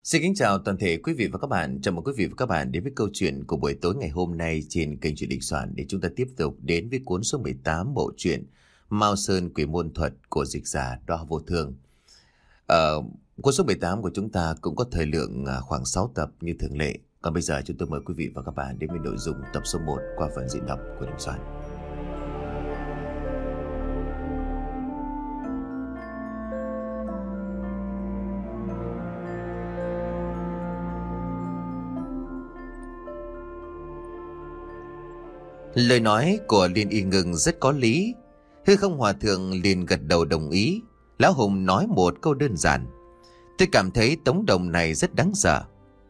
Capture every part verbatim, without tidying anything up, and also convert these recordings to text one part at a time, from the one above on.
Xin kính chào toàn thể quý vị và các bạn. Chào mừng quý vị và các bạn đến với câu chuyện của buổi tối ngày hôm nay trên kênh Truyện Đình Soạn để chúng ta tiếp tục đến với cuốn số mười tám bộ truyện Mao Sơn Quỷ Môn Thuật của dịch giả Đo Vô Thương. Ở cuốn số mười tám của chúng ta cũng có thời lượng khoảng sáu tập như thường lệ. Còn bây giờ chúng tôi mời quý vị và các bạn đến với nội dung tập số một qua phần diễn đọc của Đình Soạn. Lời nói của Liên Y Ngưng rất có lý. Hư Không Hòa Thượng liền gật đầu đồng ý. Lão Hùng nói một câu đơn giản: tôi cảm thấy tống đồng này rất đáng sợ.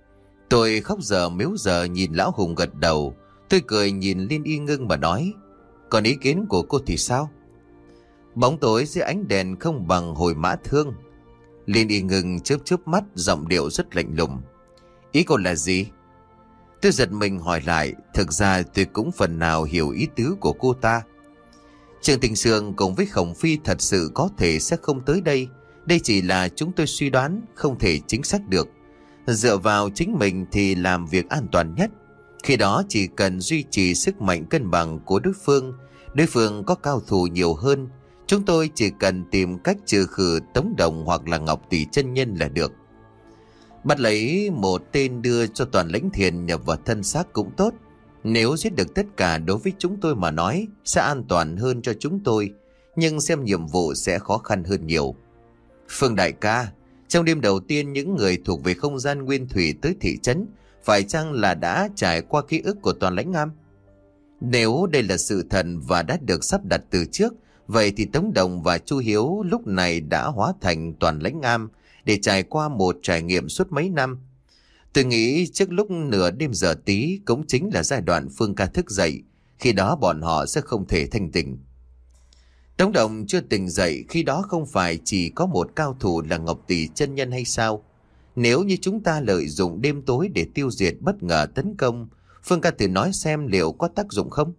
Tôi khóc giờ mếu giờ nhìn Lão Hùng gật đầu. Tôi cười nhìn Liên Y Ngưng mà nói: còn ý kiến của cô thì sao? Bóng tối dưới ánh đèn không bằng hồi mã thương. Liên Y Ngưng chớp chớp mắt, giọng điệu rất lạnh lùng: ý cô là gì? Tôi giật mình hỏi lại. Thực ra tôi cũng phần nào hiểu ý tứ của cô ta. Trương Tình Sương cùng với Khổng Phi thật sự có thể sẽ không tới đây. Đây chỉ là chúng tôi suy đoán, không thể chính xác được. Dựa vào chính mình thì làm việc an toàn nhất. Khi đó chỉ cần duy trì sức mạnh cân bằng của đối phương. Đối phương có cao thủ nhiều hơn. Chúng tôi chỉ cần tìm cách trừ khử Tống Đồng hoặc là Ngọc Tỷ chân nhân là được. Bắt lấy một tên đưa cho Toàn Lãnh Thiền nhập vào thân xác cũng tốt. Nếu giết được tất cả đối với chúng tôi mà nói sẽ an toàn hơn cho chúng tôi. Nhưng xem nhiệm vụ sẽ khó khăn hơn nhiều. Phương đại ca, trong đêm đầu tiên những người thuộc về không gian nguyên thủy tới thị trấn phải chăng là đã trải qua ký ức của Toàn Lãnh Am? Nếu đây là sự thật và đã được sắp đặt từ trước, vậy thì Tống Đồng và Chu Hiếu lúc này đã hóa thành Toàn Lãnh Am để trải qua một trải nghiệm suốt mấy năm. Tôi nghĩ trước lúc nửa đêm giờ tí cũng chính là giai đoạn Phương ca thức dậy. Khi đó bọn họ sẽ không thể thanh tỉnh. Tống Đồng chưa tỉnh dậy khi đó không phải chỉ có một cao thủ là Ngọc Tỷ chân nhân hay sao? Nếu như chúng ta lợi dụng đêm tối để tiêu diệt bất ngờ tấn công, Phương ca thử nói xem liệu có tác dụng không?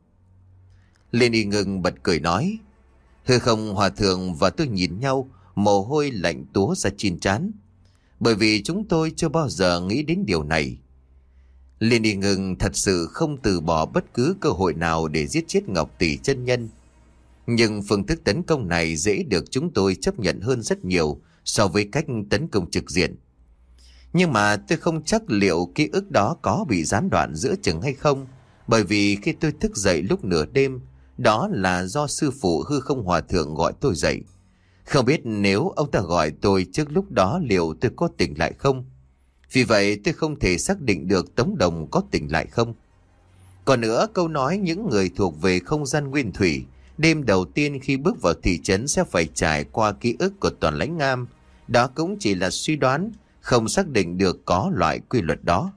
Liên Y Ngưng bật cười nói: Hư Không Hòa Thượng và tôi nhìn nhau, mồ hôi lạnh túa ra trên trán. Bởi vì chúng tôi chưa bao giờ nghĩ đến điều này. Liên Y Ngưng thật sự không từ bỏ bất cứ cơ hội nào để giết chết Ngọc Tỷ chân nhân. Nhưng phương thức tấn công này dễ được chúng tôi chấp nhận hơn rất nhiều so với cách tấn công trực diện. Nhưng mà tôi không chắc liệu ký ức đó có bị gián đoạn giữa chừng hay không. Bởi vì khi tôi thức dậy lúc nửa đêm, đó là do sư phụ Hư Không Hòa Thượng gọi tôi dậy. Không biết nếu ông ta gọi tôi trước lúc đó liệu tôi có tỉnh lại không? Vì vậy tôi không thể xác định được Tống Đồng có tỉnh lại không. Còn nữa, câu nói những người thuộc về không gian nguyên thủy đêm đầu tiên khi bước vào thị trấn sẽ phải trải qua ký ức của Toàn Lãnh Am, đó cũng chỉ là suy đoán, không xác định được có loại quy luật đó.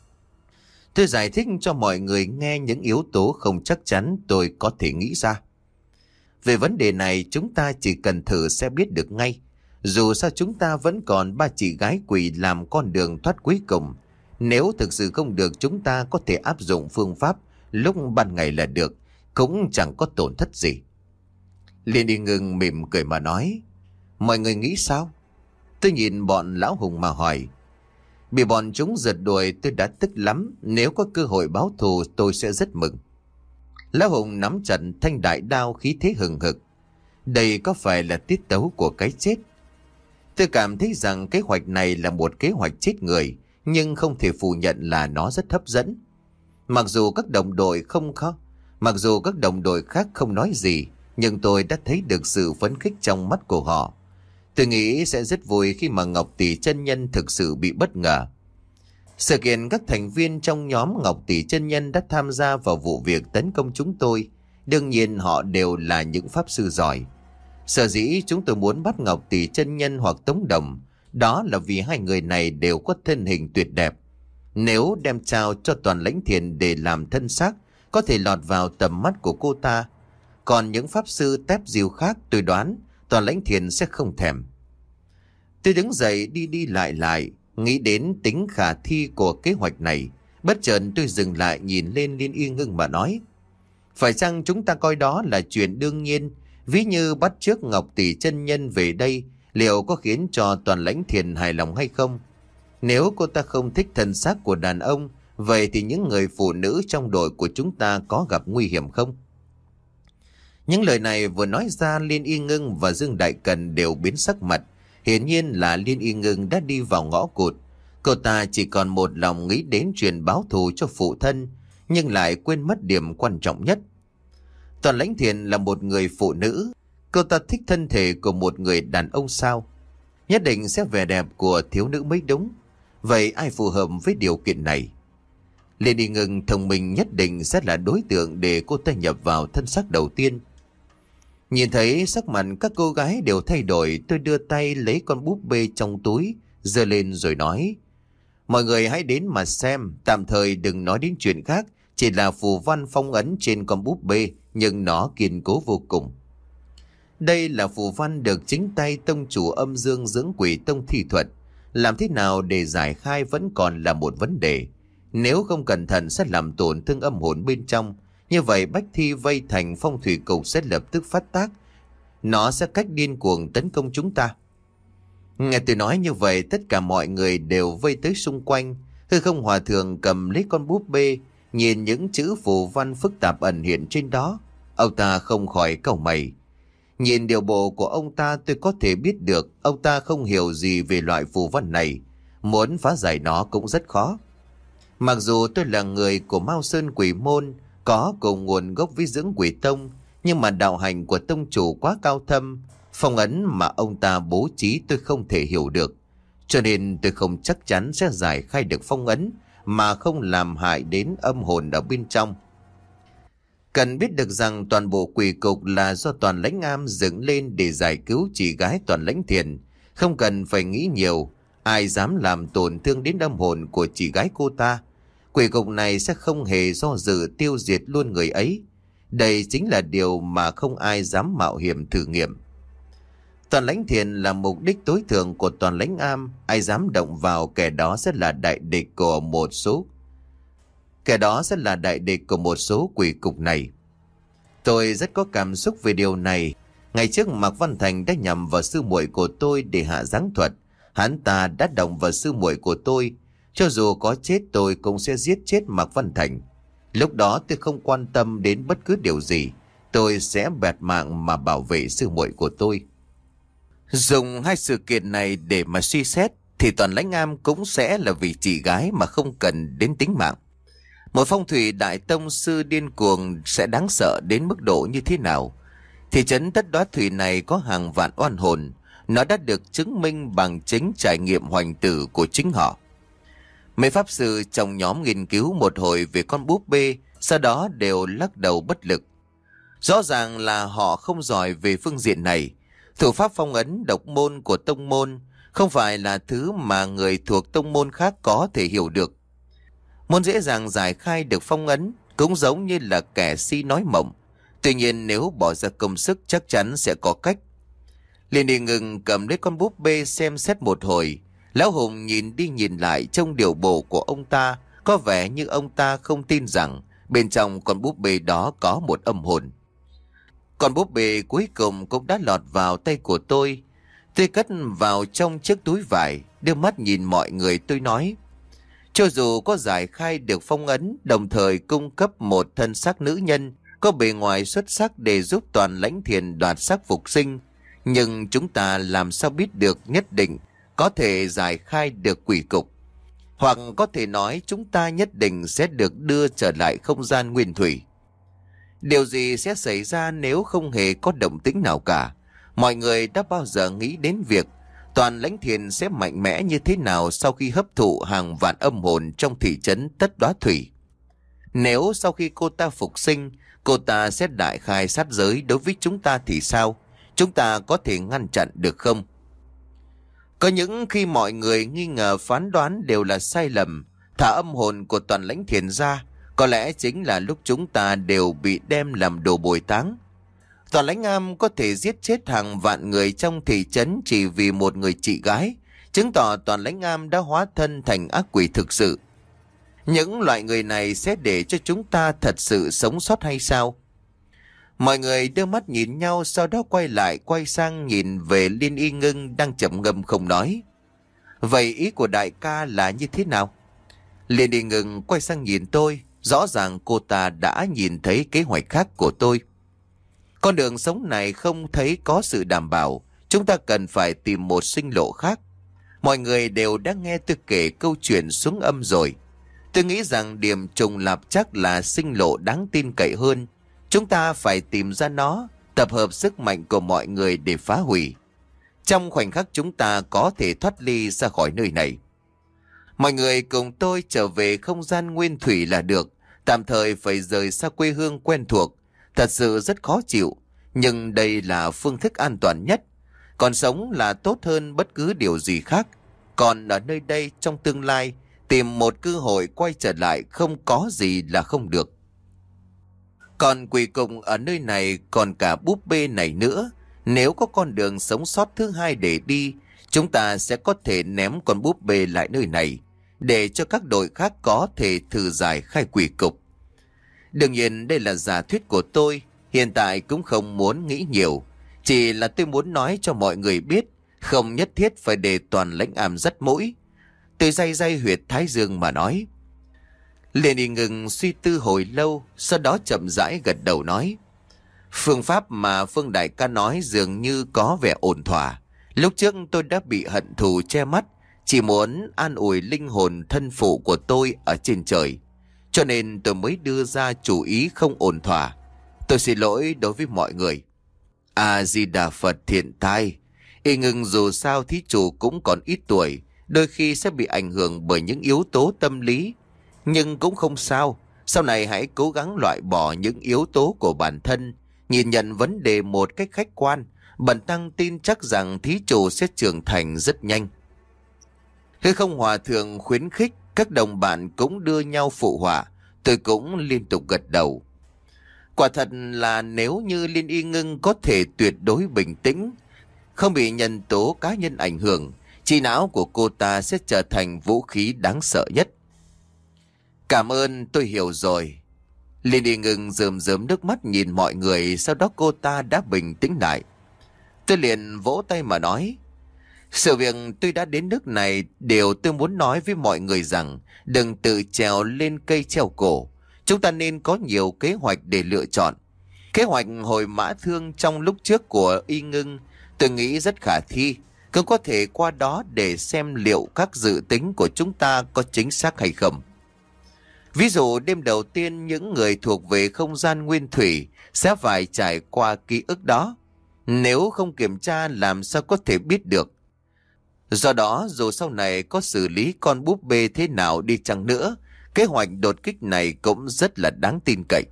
Tôi giải thích cho mọi người nghe những yếu tố không chắc chắn tôi có thể nghĩ ra. Về vấn đề này chúng ta chỉ cần thử sẽ biết được ngay. Dù sao chúng ta vẫn còn ba chị gái quỷ làm con đường thoát cuối cùng. Nếu thực sự không được, chúng ta có thể áp dụng phương pháp lúc ban ngày là được, cũng chẳng có tổn thất gì. Liên Y Ngưng mỉm cười mà nói: mọi người nghĩ sao? Tôi nhìn bọn Lão Hùng mà hỏi. Bị bọn chúng giật đuổi tôi đã tức lắm. Nếu có cơ hội báo thù tôi sẽ rất mừng. Lão Hùng nắm chặt thanh đại đao, khí thế hừng hực. Đây có phải là tiết tấu của cái chết? Tôi cảm thấy rằng kế hoạch này là một kế hoạch chết người, nhưng không thể phủ nhận là nó rất hấp dẫn. Mặc dù các đồng đội không khó, mặc dù các đồng đội khác không nói gì, nhưng tôi đã thấy được sự phấn khích trong mắt của họ. Tôi nghĩ sẽ rất vui khi mà Ngọc Tỷ chân nhân thực sự bị bất ngờ. Sự kiện các thành viên trong nhóm Ngọc Tỷ chân nhân đã tham gia vào vụ việc tấn công chúng tôi. Đương nhiên họ đều là những pháp sư giỏi. Sở dĩ chúng tôi muốn bắt Ngọc Tỷ chân nhân hoặc Tống Đồng, đó là vì hai người này đều có thân hình tuyệt đẹp. Nếu đem trao cho Toàn Lãnh Thiền để làm thân xác, có thể lọt vào tầm mắt của cô ta. Còn những pháp sư tép diêu khác tôi đoán Toàn Lãnh Thiền sẽ không thèm. Tôi đứng dậy đi đi lại lại, nghĩ đến tính khả thi của kế hoạch này. Bất chợt tôi dừng lại nhìn lên Liên Y Ngưng mà nói: phải chăng chúng ta coi đó là chuyện đương nhiên? Ví như bắt chước Ngọc Tỷ chân nhân về đây, liệu có khiến cho Toàn Lãnh Thiền hài lòng hay không? Nếu cô ta không thích thân xác của đàn ông, vậy thì những người phụ nữ trong đội của chúng ta có gặp nguy hiểm không? Những lời này vừa nói ra, Liên Y Ngưng và Dương Đại Cần đều biến sắc mặt. Hiển nhiên là Liên Y Ngưng đã đi vào ngõ cụt. Cô ta chỉ còn một lòng nghĩ đến chuyện báo thù cho phụ thân, nhưng lại quên mất điểm quan trọng nhất. Toàn Lãnh Thiền là một người phụ nữ. Cô ta thích thân thể của một người đàn ông sao? Nhất định sẽ vẻ đẹp của thiếu nữ mới đúng. Vậy ai phù hợp với điều kiện này? Liên Y Ngưng thông minh nhất định sẽ là đối tượng để cô ta nhập vào thân xác đầu tiên. Nhìn thấy sắc mặt các cô gái đều thay đổi, tôi đưa tay lấy con búp bê trong túi, giơ lên rồi nói: mọi người hãy đến mà xem, tạm thời đừng nói đến chuyện khác, chỉ là phù văn phong ấn trên con búp bê, nhưng nó kiên cố vô cùng. Đây là phù văn được chính tay tông chủ Âm Dương Dưỡng Quỷ Tông thi thuật. Làm thế nào để giải khai vẫn còn là một vấn đề. Nếu không cẩn thận sẽ làm tổn thương âm hồn bên trong. Như vậy bách thi vây thành phong thủy cục sẽ lập tức phát tác. Nó sẽ cách điên cuồng tấn công chúng ta. Nghe tôi nói như vậy, tất cả mọi người đều vây tới xung quanh. Hư Không Hòa Thượng cầm lấy con búp bê, nhìn những chữ phù văn phức tạp ẩn hiện trên đó. Ông ta không khỏi cau mày. Nhìn điều bộ của ông ta, tôi có thể biết được ông ta không hiểu gì về loại phù văn này. Muốn phá giải nó cũng rất khó. Mặc dù tôi là người của Mao Sơn Quỷ Môn, có cùng nguồn gốc với Dưỡng Quỷ Tông, nhưng mà đạo hành của tông chủ quá cao thâm, phong ấn mà ông ta bố trí tôi không thể hiểu được. Cho nên tôi không chắc chắn sẽ giải khai được phong ấn mà không làm hại đến âm hồn ở bên trong. Cần biết được rằng toàn bộ quỷ cục là do Toàn Lãnh Am dựng lên để giải cứu chị gái Toàn Lãnh Thiền. Không cần phải nghĩ nhiều, ai dám làm tổn thương đến âm hồn của chị gái cô ta. Quỷ cục này sẽ không hề do dự tiêu diệt luôn người ấy. Đây chính là điều mà không ai dám mạo hiểm thử nghiệm. Toàn Lãnh Thiền là mục đích tối thượng của Toàn Lãnh Am. Ai dám động vào kẻ đó sẽ là đại địch của một số Kẻ đó sẽ là đại địch của một số quỷ cục này. Tôi rất có cảm xúc về điều này. Ngày trước Mạc Văn Thành đã nhằm vào sư muội của tôi để hạ giáng thuật. Hắn ta đã động vào sư muội của tôi. Cho dù có chết tôi cũng sẽ giết chết Mạc Văn Thành. Lúc đó tôi không quan tâm đến bất cứ điều gì. Tôi sẽ bẹt mạng mà bảo vệ sư muội của tôi. Dùng hai sự kiện này để mà suy xét thì Toàn Lãnh Am cũng sẽ là vì chị gái mà không cần đến tính mạng. Một phong thủy đại tông sư điên cuồng sẽ đáng sợ đến mức độ như thế nào? Thị trấn Tất Đóa Thủy này có hàng vạn oan hồn. Nó đã được chứng minh bằng chính trải nghiệm hoành tử của chính họ. Mấy pháp sư trong nhóm nghiên cứu một hồi về con búp bê, sau đó đều lắc đầu bất lực. Rõ ràng là họ không giỏi về phương diện này. Thủ pháp phong ấn độc môn của tông môn không phải là thứ mà người thuộc tông môn khác có thể hiểu được. Muốn dễ dàng giải khai được phong ấn cũng giống như là kẻ si nói mộng. Tuy nhiên nếu bỏ ra công sức chắc chắn sẽ có cách. Liên Y Ngưng cầm lấy con búp bê xem xét một hồi. Lão Hùng nhìn đi nhìn lại, trong điều bộ của ông ta có vẻ như ông ta không tin rằng bên trong con búp bê đó có một âm hồn. Con búp bê cuối cùng cũng đã lọt vào tay của tôi. Tôi cất vào trong chiếc túi vải, đưa mắt nhìn mọi người tôi nói: cho dù có giải khai được phong ấn, đồng thời cung cấp một thân xác nữ nhân có bề ngoài xuất sắc để giúp Toàn Lãnh Thiền đoạt xác phục sinh, nhưng chúng ta làm sao biết được nhất định có thể giải khai được quỷ cục. Hoặc có thể nói chúng ta nhất định sẽ được đưa trở lại không gian nguyên thủy. Điều gì sẽ xảy ra nếu không hề có động tĩnh nào cả? Mọi người đã bao giờ nghĩ đến việc Toàn Lãnh Thiền sẽ mạnh mẽ như thế nào sau khi hấp thụ hàng vạn âm hồn trong thị trấn Tất Đóa Thủy? Nếu sau khi cô ta phục sinh, cô ta sẽ đại khai sát giới đối với chúng ta thì sao? Chúng ta có thể ngăn chặn được không? Có những khi mọi người nghi ngờ phán đoán đều là sai lầm. Thả âm hồn của Toàn Lãnh Thiền ra, có lẽ chính là lúc chúng ta đều bị đem làm đồ bồi táng. Toàn Lãnh Am có thể giết chết hàng vạn người trong thị trấn chỉ vì một người chị gái, chứng tỏ Toàn Lãnh Am đã hóa thân thành ác quỷ thực sự. Những loại người này sẽ để cho chúng ta thật sự sống sót hay sao? Mọi người đưa mắt nhìn nhau, sau đó quay lại quay sang nhìn về Liên Y Ngưng đang chậm ngâm không nói. Vậy ý của đại ca là như thế nào? Liền đi ngừng quay sang nhìn tôi. Rõ ràng cô ta đã nhìn thấy kế hoạch khác của tôi. Con đường sống này không thấy có sự đảm bảo. Chúng ta cần phải tìm một sinh lộ khác. Mọi người đều đã nghe tôi kể câu chuyện xuống âm rồi. Tôi nghĩ rằng điểm trùng lặp chắc là sinh lộ đáng tin cậy hơn. Chúng ta phải tìm ra nó, tập hợp sức mạnh của mọi người để phá hủy. Trong khoảnh khắc chúng ta có thể thoát ly ra khỏi nơi này. Mọi người cùng tôi trở về không gian nguyên thủy là được. Tạm thời phải rời xa quê hương quen thuộc. Thật sự rất khó chịu. Nhưng đây là phương thức an toàn nhất. Còn sống là tốt hơn bất cứ điều gì khác. Còn ở nơi đây trong tương lai, tìm một cơ hội quay trở lại không có gì là không được. Còn quỷ cùng ở nơi này còn cả búp bê này nữa. Nếu có con đường sống sót thứ hai để đi, chúng ta sẽ có thể ném con búp bê lại nơi này, để cho các đội khác có thể thử giải khai quỷ cục. Đương nhiên đây là giả thuyết của tôi, hiện tại cũng không muốn nghĩ nhiều. Chỉ là tôi muốn nói cho mọi người biết, không nhất thiết phải để toàn lãnh ảm dắt mũi. Tôi day day huyệt thái dương mà nói. Liền đi ngừng suy tư hồi lâu, sau đó chậm rãi gật đầu nói. Phương pháp mà Phương đại ca nói dường như có vẻ ổn thỏa. Lúc trước tôi đã bị hận thù che mắt, chỉ muốn an ủi linh hồn thân phụ của tôi ở trên trời. Cho nên tôi mới đưa ra chủ ý không ổn thỏa. Tôi xin lỗi đối với mọi người. A-di-đà Phật thiện tai. Y Ngưng dù sao thí chủ cũng còn ít tuổi, đôi khi sẽ bị ảnh hưởng bởi những yếu tố tâm lý. Nhưng cũng không sao, sau này hãy cố gắng loại bỏ những yếu tố của bản thân, nhìn nhận vấn đề một cách khách quan. Bần tăng tin chắc rằng thí chủ sẽ trưởng thành rất nhanh. Hư Không Hòa Thượng khuyến khích, các đồng bạn cũng đưa nhau phụ họa. Tôi cũng liên tục gật đầu. Quả thật là nếu như Liên Y Ngưng có thể tuyệt đối bình tĩnh, không bị nhân tố cá nhân ảnh hưởng, trí não của cô ta sẽ trở thành vũ khí đáng sợ nhất. Cảm ơn, tôi hiểu rồi. Liên Y Ngưng rơm rớm nước mắt nhìn mọi người, sau đó cô ta đã bình tĩnh lại. Tôi liền vỗ tay mà nói. Sự việc tôi đã đến nước này, điều tôi muốn nói với mọi người rằng đừng tự trèo lên cây treo cổ. Chúng ta nên có nhiều kế hoạch để lựa chọn. Kế hoạch hồi mã thương trong lúc trước của Y Ngưng tôi nghĩ rất khả thi. Cũng có thể qua đó để xem liệu các dự tính của chúng ta có chính xác hay không. Ví dụ đêm đầu tiên những người thuộc về không gian nguyên thủy sẽ phải trải qua ký ức đó. Nếu không kiểm tra làm sao có thể biết được. Do đó dù sau này có xử lý con búp bê thế nào đi chăng nữa, kế hoạch đột kích này cũng rất là đáng tin cậy.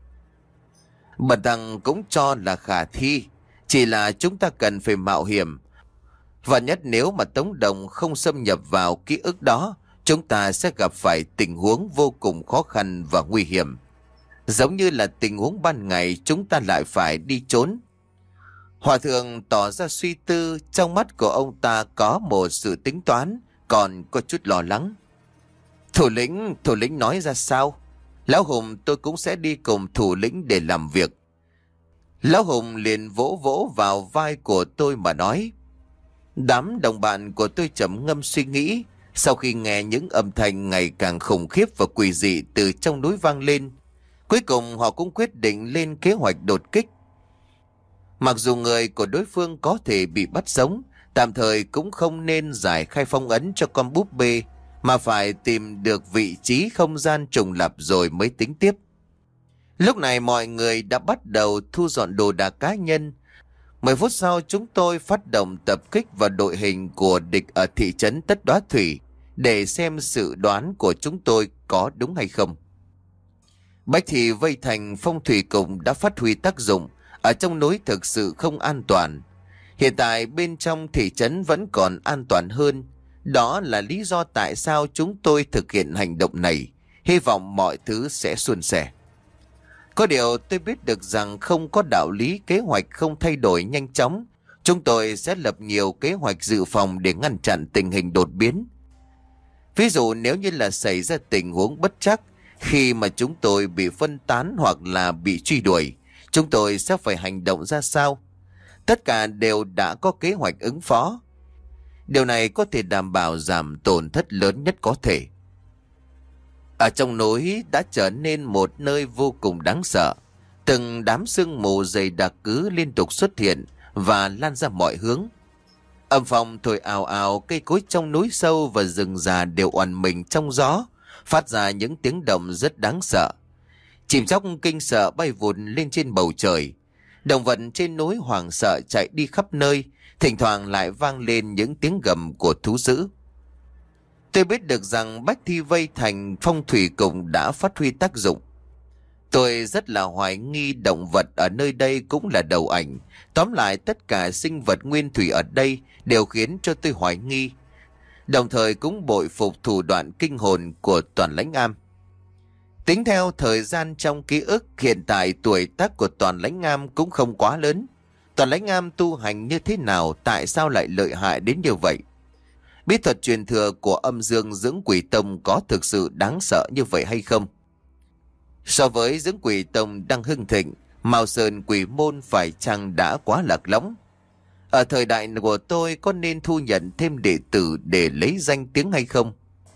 Bần tăng cũng cho là khả thi, chỉ là chúng ta cần phải mạo hiểm. Và nhất nếu mà Tống Đồng không xâm nhập vào ký ức đó, chúng ta sẽ gặp phải tình huống vô cùng khó khăn và nguy hiểm. Giống như là tình huống ban ngày chúng ta lại phải đi trốn. Hòa thượng tỏ ra suy tư, trong mắt của ông ta có một sự tính toán, còn có chút lo lắng. Thủ lĩnh, thủ lĩnh nói ra sao? Lão Hùng tôi cũng sẽ đi cùng thủ lĩnh để làm việc. Lão Hùng liền vỗ vỗ vào vai của tôi mà nói. Đám đồng bạn của tôi trầm ngâm suy nghĩ, sau khi nghe những âm thanh ngày càng khủng khiếp và quỷ dị từ trong núi vang lên, cuối cùng họ cũng quyết định lên kế hoạch đột kích. Mặc dù người của đối phương có thể bị bắt sống, tạm thời cũng không nên giải khai phong ấn cho con búp bê, mà phải tìm được vị trí không gian trùng lặp rồi mới tính tiếp. Lúc này mọi người đã bắt đầu thu dọn đồ đạc cá nhân. Mười phút sau chúng tôi phát động tập kích vào đội hình của địch ở thị trấn Tất Đóa Thủy để xem sự đoán của chúng tôi có đúng hay không. Bách Thị vây thành phong thủy cùng đã phát huy tác dụng. Ở trong núi thực sự không an toàn. Hiện tại bên trong thị trấn vẫn còn an toàn hơn. Đó là lý do tại sao chúng tôi thực hiện hành động này. Hy vọng mọi thứ sẽ suôn sẻ. Có điều tôi biết được rằng không có đạo lý kế hoạch không thay đổi nhanh chóng. Chúng tôi sẽ lập nhiều kế hoạch dự phòng để ngăn chặn tình hình đột biến. Ví dụ nếu như là xảy ra tình huống bất trắc, khi mà chúng tôi bị phân tán hoặc là bị truy đuổi, chúng tôi sẽ phải hành động ra sao? Tất cả đều đã có kế hoạch ứng phó. Điều này có thể đảm bảo giảm tổn thất lớn nhất có thể. Ở trong núi đã trở nên một nơi vô cùng đáng sợ. Từng đám sương mù dày đặc cứ liên tục xuất hiện và lan ra mọi hướng. Âm phong thổi ào ào, cây cối trong núi sâu và rừng già đều oằn mình trong gió, phát ra những tiếng động rất đáng sợ. Chim chóc kinh sợ bay vụt lên trên bầu trời. Động vật trên núi hoảng sợ chạy đi khắp nơi, thỉnh thoảng lại vang lên những tiếng gầm của thú dữ. Tôi biết được rằng bách thi vây thành phong thủy cùng đã phát huy tác dụng. Tôi rất là hoài nghi động vật ở nơi đây cũng là đầu ảnh. Tóm lại tất cả sinh vật nguyên thủy ở đây đều khiến cho tôi hoài nghi. Đồng thời cũng bội phục thủ đoạn kinh hồn của Toàn Lãnh Am. Tính theo thời gian trong ký ức, hiện tại tuổi tác của Toàn Lãnh Am cũng không quá lớn. Toàn Lãnh Am tu hành như thế nào, tại sao lại lợi hại đến như vậy? Bí thuật truyền thừa của âm dương dưỡng quỷ tông có thực sự đáng sợ như vậy hay không? So với dưỡng quỷ tông đang hưng thịnh, Mao Sơn quỷ môn phải chăng đã quá lạc lõng? Ở thời đại của tôi có nên thu nhận thêm đệ tử để lấy danh tiếng hay không?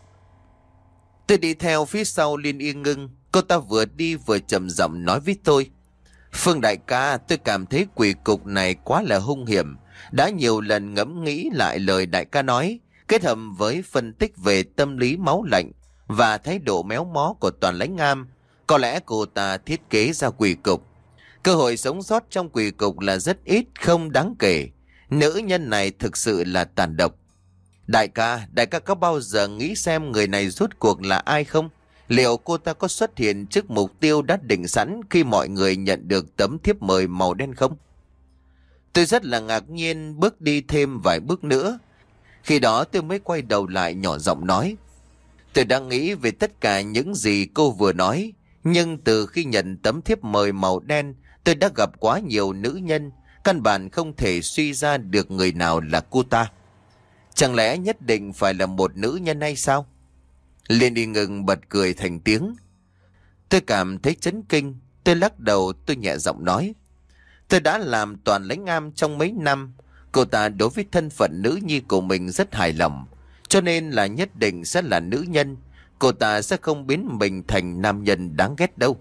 Tôi đi theo phía sau Liên Y Ngưng, cô ta vừa đi vừa trầm giọng nói với tôi. Phương đại ca, tôi cảm thấy quỷ cục này quá là hung hiểm. Đã nhiều lần ngẫm nghĩ lại lời đại ca nói, kết hợp với phân tích về tâm lý máu lạnh và thái độ méo mó của Toàn Lãnh Am, có lẽ cô ta thiết kế ra quỷ cục. Cơ hội sống sót trong quỷ cục là rất ít, không đáng kể. Nữ nhân này thực sự là tàn độc. Đại ca, đại ca có bao giờ nghĩ xem người này rốt cuộc là ai không? Liệu cô ta có xuất hiện trước mục tiêu đã định sẵn khi mọi người nhận được tấm thiếp mời màu đen không? Tôi rất là ngạc nhiên, bước đi thêm vài bước nữa. Khi đó tôi mới quay đầu lại nhỏ giọng nói. Tôi đang nghĩ về tất cả những gì cô vừa nói. Nhưng từ khi nhận tấm thiếp mời màu đen, tôi đã gặp quá nhiều nữ nhân. Căn bản không thể suy ra được người nào là cô ta. Chẳng lẽ nhất định phải là một nữ nhân hay sao? Liên Y Ngưng bật cười thành tiếng. Tôi cảm thấy chấn kinh. Tôi lắc đầu, tôi nhẹ giọng nói. Tôi đã làm Toàn Lãnh Am trong mấy năm. Cô ta đối với thân phận nữ nhi của mình rất hài lòng. Cho nên là nhất định sẽ là nữ nhân. Cô ta sẽ không biến mình thành nam nhân đáng ghét đâu.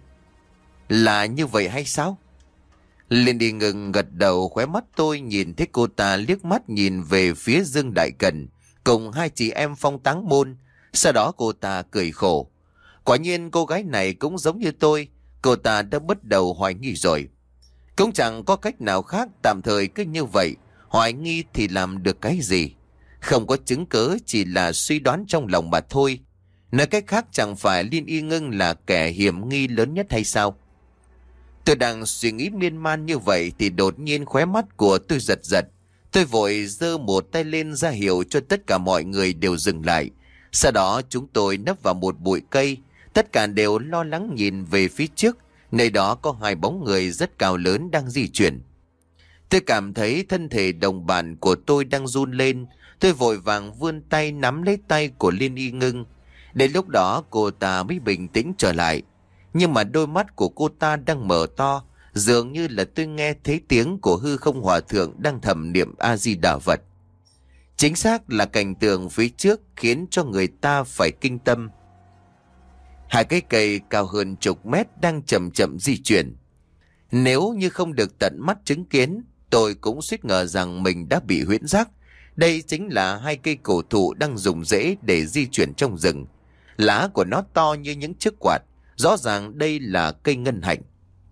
Là như vậy hay sao? Liên Y Ngưng gật đầu, khóe mắt tôi nhìn thấy cô ta liếc mắt nhìn về phía Dương Đại Cần cùng hai chị em Phong Táng Môn. Sau đó cô ta cười khổ. Quả nhiên cô gái này cũng giống như tôi. Cô ta đã bắt đầu hoài nghi rồi. Cũng chẳng có cách nào khác, tạm thời cứ như vậy. Hoài nghi thì làm được cái gì? Không có chứng cớ, chỉ là suy đoán trong lòng mà thôi. Nói cách khác, chẳng phải Liên Y Ngưng là kẻ hiểm nghi lớn nhất hay sao? Tôi đang suy nghĩ miên man như vậy thì đột nhiên khóe mắt của tôi giật giật. Tôi vội giơ một tay lên ra hiệu cho tất cả mọi người đều dừng lại. Sau đó chúng tôi nấp vào một bụi cây. Tất cả đều lo lắng nhìn về phía trước. Nơi đó có hai bóng người rất cao lớn đang di chuyển. Tôi cảm thấy thân thể đồng bạn của tôi đang run lên. Tôi vội vàng vươn tay nắm lấy tay của Liên Y Ngưng. Đến lúc đó cô ta mới bình tĩnh trở lại. Nhưng mà đôi mắt của cô ta đang mở to, dường như là tôi nghe thấy tiếng của hư không hòa thượng đang thầm niệm A-di-đà Phật. Chính xác là cảnh tượng phía trước khiến cho người ta phải kinh tâm. Hai cái cây cao hơn chục mét đang chậm chậm di chuyển. Nếu như không được tận mắt chứng kiến, tôi cũng suýt ngờ rằng mình đã bị huyễn giác. Đây chính là hai cây cổ thụ đang dùng rễ để di chuyển trong rừng. Lá của nó to như những chiếc quạt. Rõ ràng đây là cây ngân hạnh.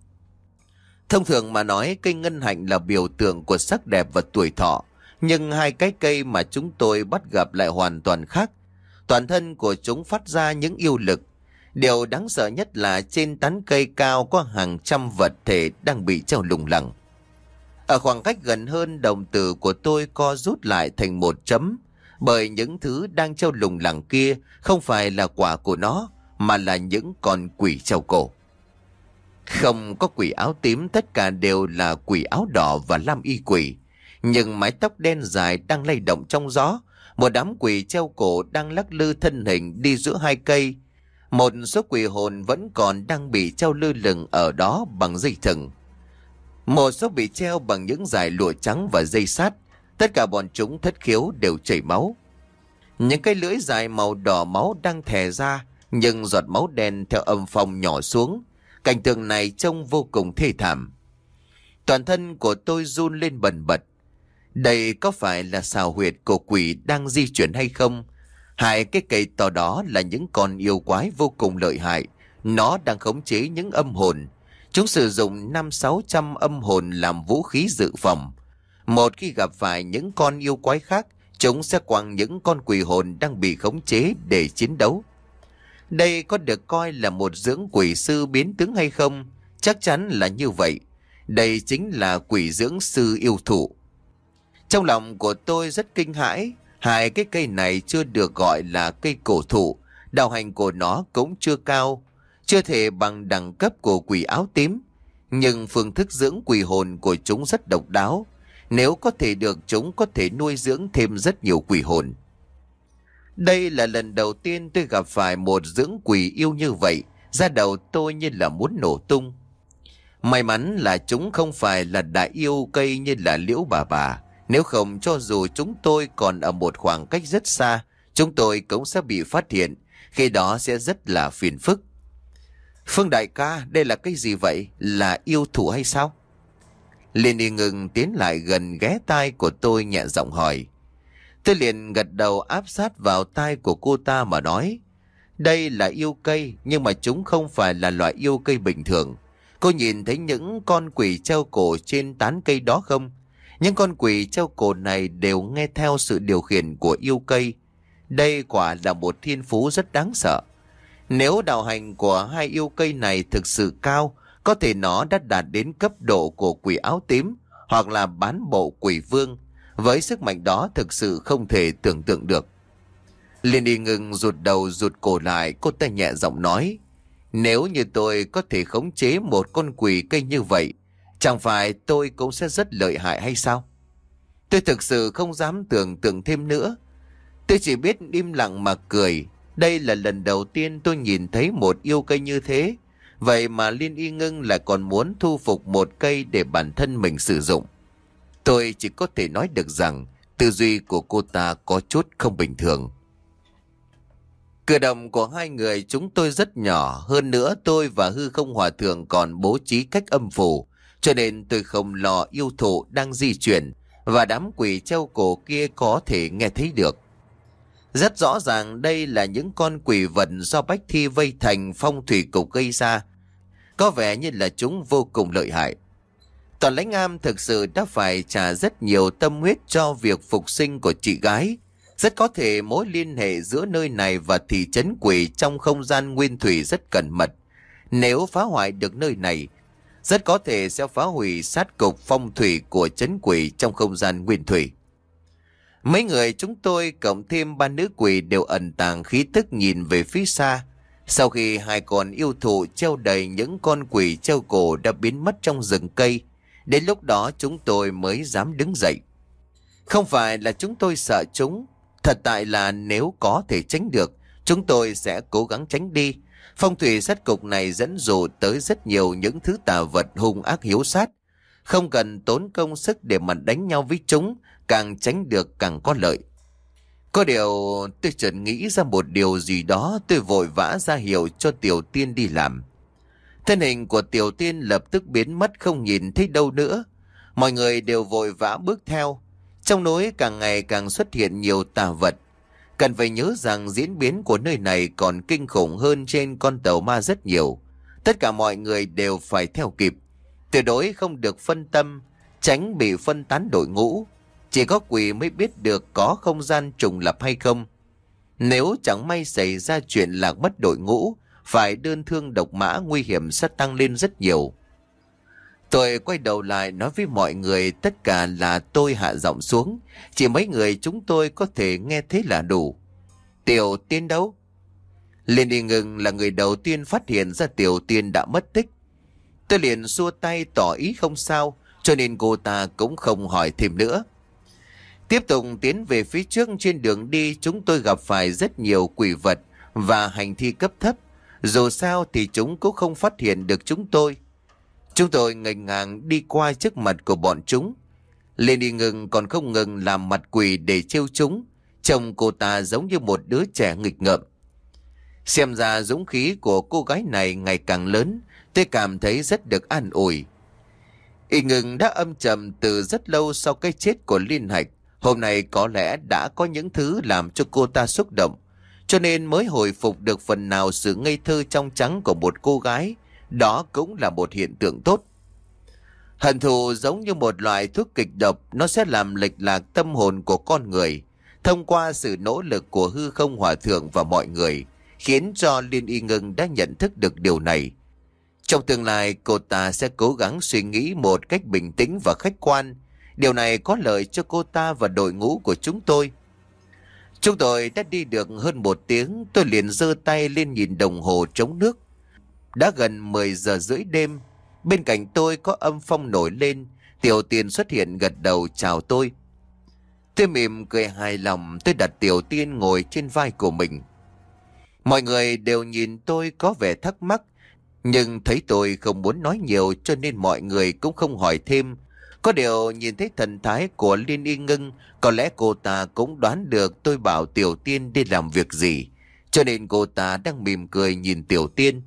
Thông thường mà nói, cây ngân hạnh là biểu tượng của sắc đẹp và tuổi thọ. Nhưng hai cái cây mà chúng tôi bắt gặp lại hoàn toàn khác. Toàn thân của chúng phát ra những yêu lực. Điều đáng sợ nhất là trên tán cây cao có hàng trăm vật thể đang bị treo lủng lẳng. Ở khoảng cách gần hơn, đồng tử của tôi co rút lại thành một chấm. Bởi những thứ đang treo lủng lẳng kia không phải là quả của nó, mà là những con quỷ treo cổ. Không có quỷ áo tím, tất cả đều là quỷ áo đỏ và lam y quỷ. Nhưng mái tóc đen dài đang lay động trong gió. Một đám quỷ treo cổ đang lắc lư thân hình đi giữa hai cây. Một số quỷ hồn vẫn còn đang bị treo lơ lửng ở đó bằng dây thừng. Một số bị treo bằng những dải lụa trắng và dây sát. Tất cả bọn chúng thất khiếu đều chảy máu. Những cái lưỡi dài màu đỏ máu đang thè ra, nhưng giọt máu đen theo âm phong nhỏ xuống. Cảnh tượng này trông vô cùng thê thảm. Toàn thân của tôi run lên bần bật. Đây có phải là xào huyệt của quỷ đang di chuyển hay không? Hai cái cây to đó là những con yêu quái vô cùng lợi hại. Nó đang khống chế những âm hồn. Chúng sử dụng năm sáu trăm âm hồn làm vũ khí dự phòng. Một khi gặp phải những con yêu quái khác, chúng sẽ quăng những con quỷ hồn đang bị khống chế để chiến đấu. Đây có được coi là một dưỡng quỷ sư biến tướng hay không? Chắc chắn là như vậy. Đây chính là quỷ dưỡng sư yêu thụ. Trong lòng của tôi rất kinh hãi. Hai cái cây này chưa được gọi là cây cổ thụ. Đạo hành của nó cũng chưa cao, chưa thể bằng đẳng cấp của quỷ áo tím. Nhưng phương thức dưỡng quỷ hồn của chúng rất độc đáo. Nếu có thể được, chúng có thể nuôi dưỡng thêm rất nhiều quỷ hồn. Đây là lần đầu tiên tôi gặp phải một dưỡng quỷ yêu như vậy. Da đầu tôi như là muốn nổ tung. May mắn là chúng không phải là đại yêu cây như là Liễu bà bà. Nếu không, cho dù chúng tôi còn ở một khoảng cách rất xa, chúng tôi cũng sẽ bị phát hiện. Khi đó sẽ rất là phiền phức. Phương đại ca, đây là cái gì vậy? Là yêu thú hay sao? Liên Y Ngưng tiến lại gần ghé tai của tôi nhẹ giọng hỏi. Tôi liền gật đầu áp sát vào tai của cô ta mà nói. Đây là yêu cây, nhưng mà chúng không phải là loại yêu cây bình thường. Cô nhìn thấy những con quỷ treo cổ trên tán cây đó không? Những con quỷ treo cổ này đều nghe theo sự điều khiển của yêu cây. Đây quả là một thiên phú rất đáng sợ. Nếu đạo hành của hai yêu cây này thực sự cao, có thể nó đã đạt đến cấp độ của quỷ áo tím hoặc là bán bộ quỷ vương. Với sức mạnh đó thực sự không thể tưởng tượng được. Liên Y Ngưng rụt đầu rụt cổ lại, cô ta nhẹ giọng nói. Nếu như tôi có thể khống chế một con quỷ cây như vậy, chẳng phải tôi cũng sẽ rất lợi hại hay sao? Tôi thực sự không dám tưởng tượng thêm nữa. Tôi chỉ biết im lặng mà cười. Đây là lần đầu tiên tôi nhìn thấy một yêu cây như thế. Vậy mà Liên Y Ngưng lại còn muốn thu phục một cây để bản thân mình sử dụng. Tôi chỉ có thể nói được rằng tư duy của cô ta có chút không bình thường. Cử động của hai người chúng tôi rất nhỏ. Hơn nữa tôi và Hư Không Hòa Thượng còn bố trí cách âm phủ, cho nên tôi không lo yêu thụ đang di chuyển và đám quỷ treo cổ kia có thể nghe thấy được. Rất rõ ràng đây là những con quỷ vật do Bách Thi vây thành phong thủy cục gây ra. Có vẻ như là chúng vô cùng lợi hại. Toàn Lãnh Am thực sự đã phải trả rất nhiều tâm huyết cho việc phục sinh của chị gái. Rất có thể mối liên hệ giữa nơi này và thị trấn quỷ trong không gian nguyên thủy rất cẩn mật. Nếu phá hoại được nơi này, rất có thể sẽ phá hủy sát cục phong thủy của trấn quỷ trong không gian nguyên thủy. Mấy người chúng tôi cộng thêm ba nữ quỷ đều ẩn tàng khí tức nhìn về phía xa. Sau khi hai con yêu thụ treo đầy những con quỷ treo cổ đã biến mất trong rừng cây, đến lúc đó chúng tôi mới dám đứng dậy. Không phải là chúng tôi sợ chúng, thật tại là nếu có thể tránh được, chúng tôi sẽ cố gắng tránh đi. Phong thủy sát cục này dẫn dụ tới rất nhiều những thứ tà vật hung ác hiếu sát. Không cần tốn công sức để mà đánh nhau với chúng, càng tránh được càng có lợi. Có điều tôi chợt nghĩ ra một điều gì đó, tôi vội vã ra hiệu cho Tiểu Tiên đi làm. Thân hình của Tiểu Tiên lập tức biến mất không nhìn thấy đâu nữa. Mọi người đều vội vã bước theo. Trong núi càng ngày càng xuất hiện nhiều tà vật. Cần phải nhớ rằng diễn biến của nơi này còn kinh khủng hơn trên con tàu ma rất nhiều. Tất cả mọi người đều phải theo kịp. Tuyệt đối không được phân tâm, tránh bị phân tán đội ngũ. Chỉ có quỷ mới biết được có không gian trùng lập hay không. Nếu chẳng may xảy ra chuyện lạc mất đội ngũ, phải đơn thương độc mã, nguy hiểm sẽ tăng lên rất nhiều. Tôi quay đầu lại nói với mọi người tất cả là tôi hạ giọng xuống. Chỉ mấy người chúng tôi có thể nghe thấy là đủ. Tiểu Tiên đâu? Liên Y Ngưng là người đầu tiên phát hiện ra Tiểu Tiên đã mất tích. Tôi liền xua tay tỏ ý không sao, cho nên cô ta cũng không hỏi thêm nữa. Tiếp tục tiến về phía trước, trên đường đi chúng tôi gặp phải rất nhiều quỷ vật và hành thi cấp thấp. Dù sao thì chúng cũng không phát hiện được chúng tôi. Chúng tôi ngây ngàng đi qua trước mặt của bọn chúng. Liên Y Ngưng còn không ngừng làm mặt quỷ để trêu chúng. Trông cô ta giống như một đứa trẻ nghịch ngợm. Xem ra dũng khí của cô gái này ngày càng lớn, tôi cảm thấy rất được an ủi. Y Ngưng đã âm trầm từ rất lâu sau cái chết của Liên Hạch. Hôm nay có lẽ đã có những thứ làm cho cô ta xúc động, cho nên mới hồi phục được phần nào sự ngây thơ trong trắng của một cô gái. Đó cũng là một hiện tượng tốt. Hận thù giống như một loại thuốc kịch độc, nó sẽ làm lệch lạc tâm hồn của con người. Thông qua sự nỗ lực của Hư Không Hòa Thượng và mọi người, khiến cho Liên Y Ngưng đã nhận thức được điều này. Trong tương lai, cô ta sẽ cố gắng suy nghĩ một cách bình tĩnh và khách quan. Điều này có lợi cho cô ta và đội ngũ của chúng tôi. Chúng tôi đã đi được hơn một tiếng, tôi liền giơ tay lên nhìn đồng hồ trống nước. Đã gần mười giờ rưỡi đêm, bên cạnh tôi có âm phong nổi lên, Tiểu Tiên xuất hiện gật đầu chào tôi. Tôi mỉm cười hài lòng, tôi đặt Tiểu Tiên ngồi trên vai của mình. Mọi người đều nhìn tôi có vẻ thắc mắc, nhưng thấy tôi không muốn nói nhiều cho nên mọi người cũng không hỏi thêm. Có điều nhìn thấy thần thái của Liên Y Ngưng, có lẽ cô ta cũng đoán được tôi bảo Tiểu Tiên đi làm việc gì, cho nên cô ta đang mỉm cười nhìn Tiểu Tiên.